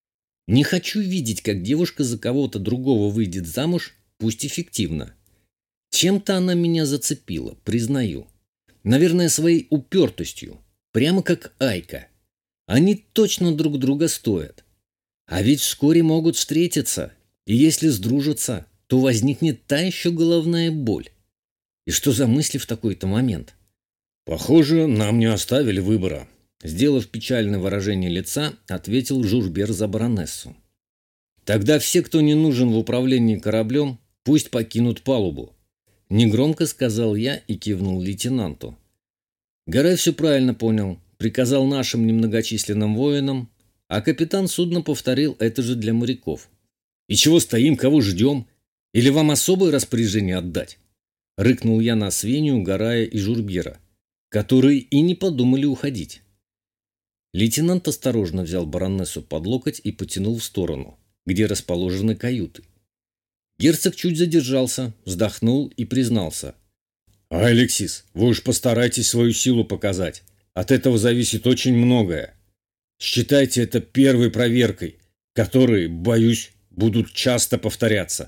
Не хочу видеть, как девушка за кого-то другого выйдет замуж, пусть эффективно. Чем-то она меня зацепила, признаю. Наверное, своей упертостью, прямо как Айка. Они точно друг друга стоят. А ведь вскоре могут встретиться, и если сдружатся, то возникнет та еще головная боль. И что за мысли в такой-то момент? Похоже, нам не оставили выбора. Сделав печальное выражение лица, ответил Журбер за баронессу. Тогда все, кто не нужен в управлении кораблем, пусть покинут палубу. Негромко сказал я и кивнул лейтенанту. Гарай все правильно понял, приказал нашим немногочисленным воинам, а капитан судна повторил это же для моряков. «И чего стоим, кого ждем? Или вам особое распоряжение отдать?» Рыкнул я на Свенью, Гарая и Журбера, которые и не подумали уходить. Лейтенант осторожно взял баронессу под локоть и потянул в сторону, где расположены каюты. Герцог чуть задержался, вздохнул и признался. «Алексис, вы уж постарайтесь свою силу показать. От этого зависит очень многое. Считайте это первой проверкой, которые, боюсь, будут часто повторяться.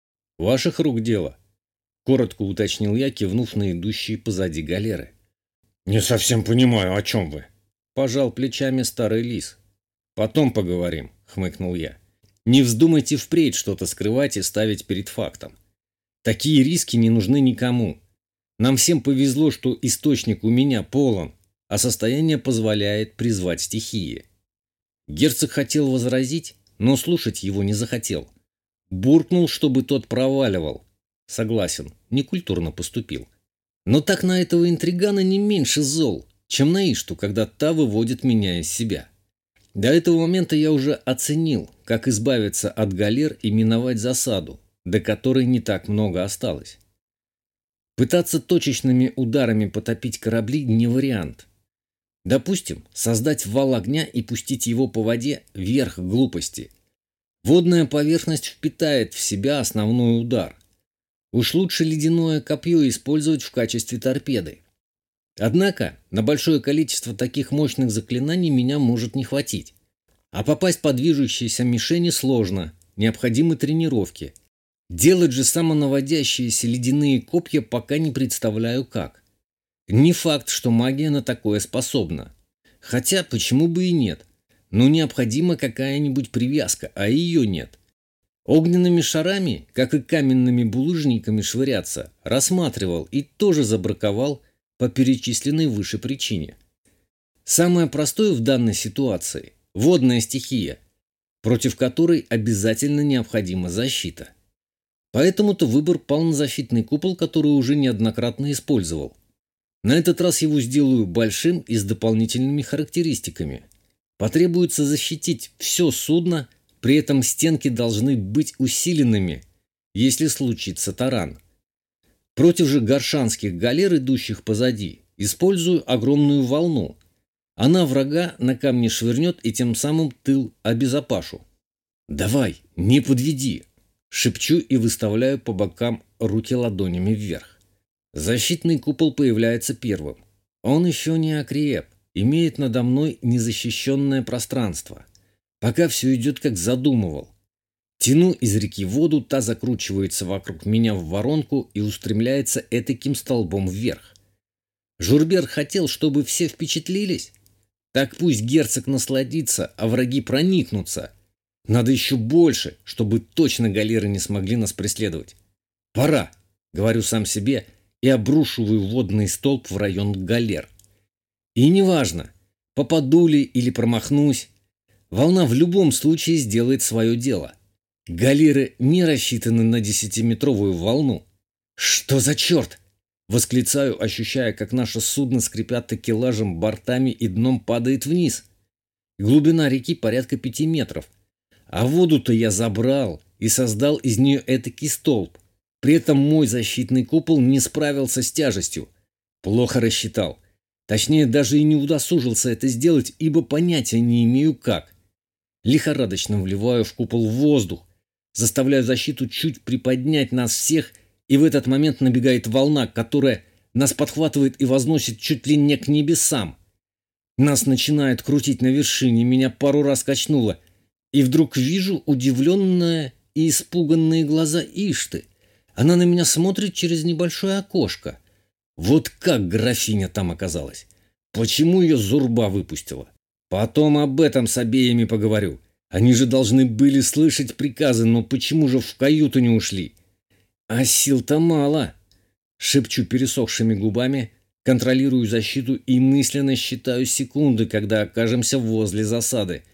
Ваших рук дело», — коротко уточнил я, кивнув на идущие позади галеры. «Не совсем понимаю, о чем вы», — пожал плечами старый лис. «Потом поговорим», — хмыкнул я. «Не вздумайте впредь что-то скрывать и ставить перед фактом. Такие риски не нужны никому. Нам всем повезло, что источник у меня полон, а состояние позволяет призвать стихии». Герцог хотел возразить, но слушать его не захотел. Буркнул, чтобы тот проваливал. Согласен, некультурно поступил. Но так на этого интригана не меньше зол, чем на Ишту, когда та выводит меня из себя. До этого момента я уже оценил, как избавиться от галер и миновать засаду, до которой не так много осталось. Пытаться точечными ударами потопить корабли не вариант. Допустим, создать вал огня и пустить его по воде – верх глупости. Водная поверхность впитает в себя основной удар. Уж лучше ледяное копье использовать в качестве торпеды. Однако на большое количество таких мощных заклинаний меня может не хватить. А попасть по движущейся мишени сложно, необходимы тренировки. Делать же самонаводящиеся ледяные копья пока не представляю как. Не факт, что магия на такое способна. Хотя, почему бы и нет? Но необходима какая-нибудь привязка, а ее нет. Огненными шарами, как и каменными булыжниками швыряться, рассматривал и тоже забраковал по перечисленной выше причине. Самое простое в данной ситуации – водная стихия, против которой обязательно необходима защита. Поэтому-то выбор пал на защитный купол, который уже неоднократно использовал. На этот раз его сделаю большим и с дополнительными характеристиками. Потребуется защитить все судно, при этом стенки должны быть усиленными, если случится таран. Против же горшанских галер, идущих позади, использую огромную волну. Она врага на камни швырнет и тем самым тыл обезопашу. «Давай, не подведи!» Шепчу и выставляю по бокам руки ладонями вверх. Защитный купол появляется первым. Он еще не окреп, имеет надо мной незащищенное пространство. Пока все идет, как задумывал. Тяну из реки воду, та закручивается вокруг меня в воронку и устремляется этаким столбом вверх. Журбер хотел, чтобы все впечатлились? Так пусть герцог насладится, а враги проникнутся. Надо еще больше, чтобы точно галеры не смогли нас преследовать. «Пора», — говорю сам себе, и обрушиваю водный столб в район галер. И неважно, попаду ли или промахнусь, волна в любом случае сделает свое дело. Галеры не рассчитаны на 10-метровую волну. «Что за черт?» — восклицаю, ощущая, как наше судно, скрипя такелажем, бортами и дном падает вниз. Глубина реки порядка 5 метров. А воду-то я забрал и создал из нее этакий столб. При этом мой защитный купол не справился с тяжестью. Плохо рассчитал. Точнее, даже и не удосужился это сделать, ибо понятия не имею как. Лихорадочно вливаю в купол воздух, заставляю защиту чуть приподнять нас всех, и в этот момент набегает волна, которая нас подхватывает и возносит чуть ли не к небесам. Нас начинает крутить на вершине, меня пару раз качнуло. И вдруг вижу удивленные и испуганные глаза Ишты. Она на меня смотрит через небольшое окошко. Вот как графиня там оказалась. Почему ее Зурба выпустила? Потом об этом с обеими поговорю. Они же должны были слышать приказы, но почему же в каюту не ушли? А сил-то мало. Шепчу пересохшими губами, контролирую защиту и мысленно считаю секунды, когда окажемся возле засады.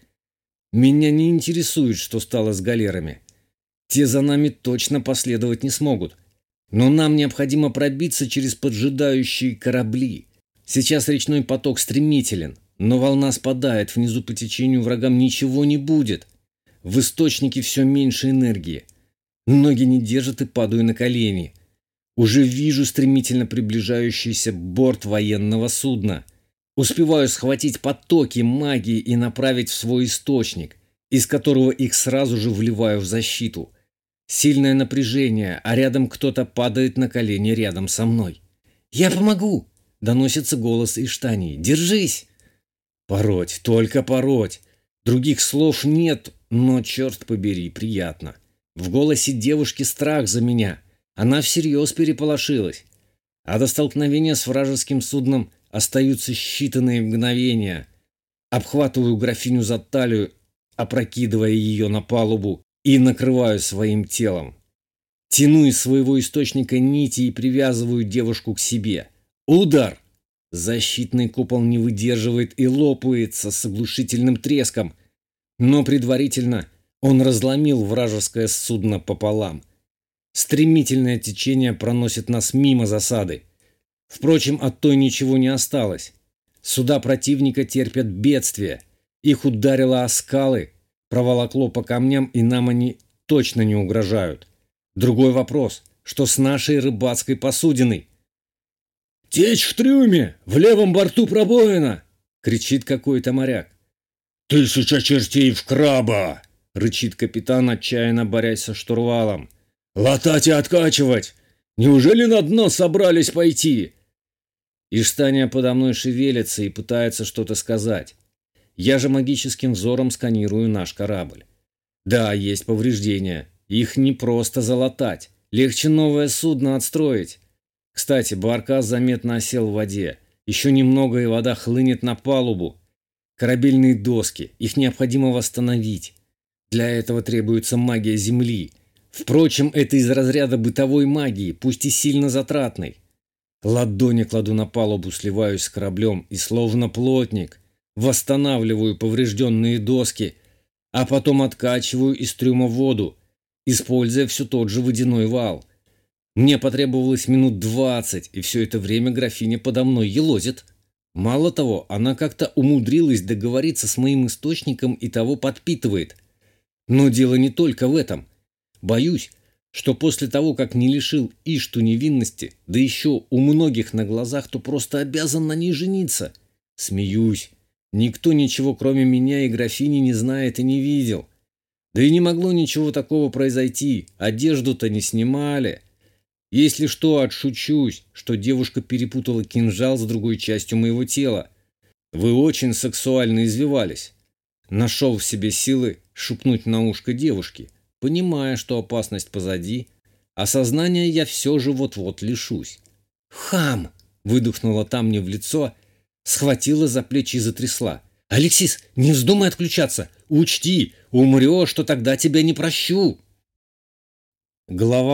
Меня не интересует, что стало с галерами. Те за нами точно последовать не смогут. Но нам необходимо пробиться через поджидающие корабли. Сейчас речной поток стремителен, но волна спадает, внизу по течению врагам ничего не будет. В источнике все меньше энергии. Ноги не держат и падаю на колени. Уже вижу стремительно приближающийся борт военного судна. Успеваю схватить потоки магии и направить в свой источник, из которого их сразу же вливаю в защиту. Сильное напряжение, а рядом кто-то падает на колени рядом со мной. «Я помогу!» — доносится голос Иштании. «Держись!» Пороть, только пороть. Других слов нет, но, черт побери, приятно. В голосе девушки страх за меня. Она всерьез переполошилась. А до столкновения с вражеским судном остаются считанные мгновения. Обхватываю графиню за талию, опрокидывая ее на палубу, и накрываю своим телом. Тяну из своего источника нити и привязываю девушку к себе. Удар! Защитный купол не выдерживает и лопается с оглушительным треском. Но предварительно он разломил вражеское судно пополам. Стремительное течение проносит нас мимо засады. Впрочем, от той ничего не осталось. Суда противника терпят бедствие. Их ударило о скалы, проволокло по камням, и нам они точно не угрожают. Другой вопрос, что с нашей рыбацкой посудиной? «Течь в трюме! В левом борту пробоина!» — кричит какой-то моряк. «1000 чертей в краба!» — рычит капитан, отчаянно борясь со штурвалом. «Латать и откачивать! Неужели на дно собрались пойти?» Иштания подо мной шевелится и пытается что-то сказать. Я же магическим взором сканирую наш корабль. Да, есть повреждения. Их не просто залатать. Легче новое судно отстроить. Кстати, баркас заметно осел в воде. Еще немного, и вода хлынет на палубу. Корабельные доски. Их необходимо восстановить. Для этого требуется магия Земли. Впрочем, это из разряда бытовой магии, пусть и сильно затратной. Ладони кладу на палубу, сливаюсь с кораблем и, словно плотник, восстанавливаю поврежденные доски, а потом откачиваю из трюма воду, используя все тот же водяной вал. Мне потребовалось минут 20, и все это время графиня подо мной елозит. Мало того, она как-то умудрилась договориться с моим источником и того подпитывает. Но дело не только в этом. Боюсь, что после того, как не лишил Ишту невинности, да еще у многих на глазах, то просто обязан на ней жениться. Смеюсь. Никто ничего, кроме меня и графини, не знает и не видел. Да и не могло ничего такого произойти. Одежду-то не снимали. Если что, отшучусь, что девушка перепутала кинжал с другой частью моего тела. Вы очень сексуально извивались. Нашел в себе силы шепнуть на ушко девушки, понимая, что опасность позади, а сознания я все же вот-вот лишусь. «Хам!» — выдохнула та мне в лицо, схватила за плечи и затрясла. «Алексис, не вздумай отключаться! Учти, умрешь, что тогда тебя не прощу!» Глава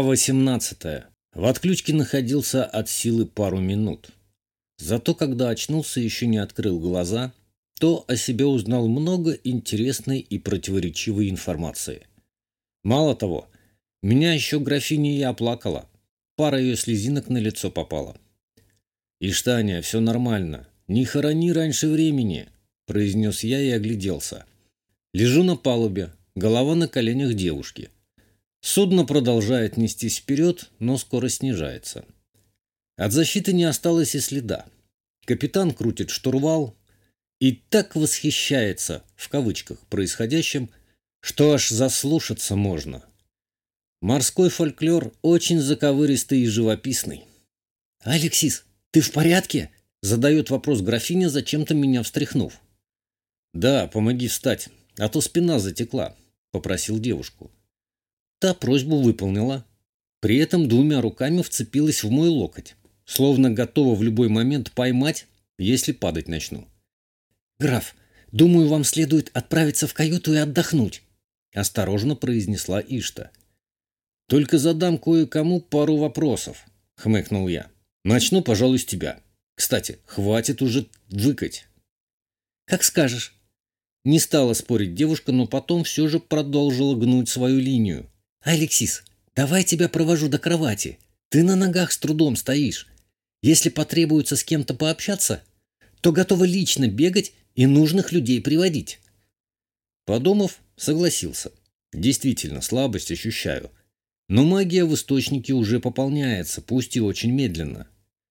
18. В отключке находился от силы пару минут. Зато когда очнулся и еще не открыл глаза, то о себе узнал много интересной и противоречивой информации. Мало того, меня еще графиня и оплакала. Пара ее слезинок на лицо попала. «Иштания, все нормально. Не хорони раньше времени», – произнес я и огляделся. Лежу на палубе, голова на коленях девушки. Судно продолжает нестись вперед, но скоро снижается. От защиты не осталось и следа. Капитан крутит штурвал и так восхищается, в кавычках, происходящим, что аж заслушаться можно. Морской фольклор очень заковыристый и живописный. «Алексис, ты в порядке?» – задает вопрос графиня, зачем-то меня встряхнув. «Да, помоги встать, а то спина затекла», – попросил девушку. Та просьбу выполнила. При этом двумя руками вцепилась в мой локоть, словно готова в любой момент поймать, если падать начну. «Граф, думаю, вам следует отправиться в каюту и отдохнуть», – осторожно произнесла Ишта. «Только задам кое-кому пару вопросов», – хмыкнул я. «Начну, пожалуй, с тебя. Кстати, хватит уже выкать». «Как скажешь». Не стала спорить девушка, но потом все же продолжила гнуть свою линию. «Алексис, давай тебя провожу до кровати. Ты на ногах с трудом стоишь. Если потребуется с кем-то пообщаться, то готова лично бегать и нужных людей приводить». Подумав, согласился. Действительно, слабость ощущаю. Но магия в источнике уже пополняется, пусть и очень медленно.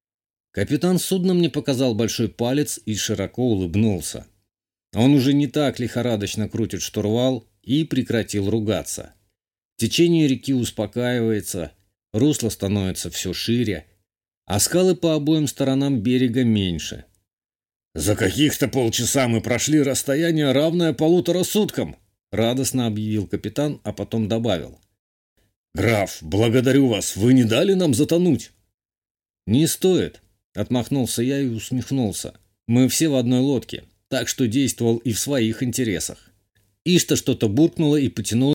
Капитан судна мне показал большой палец и широко улыбнулся. Он уже не так лихорадочно крутит штурвал и прекратил ругаться. Течение реки успокаивается, русло становится все шире, а скалы по обоим сторонам берега меньше. «За каких-то полчаса мы прошли расстояние, равное 1,5 суткам», — радостно объявил капитан, а потом добавил. «Граф, благодарю вас, вы не дали нам затонуть». «Не стоит», — отмахнулся я и усмехнулся. «Мы все в одной лодке, так что действовал и в своих интересах». Ишта что-то буркнула и потянула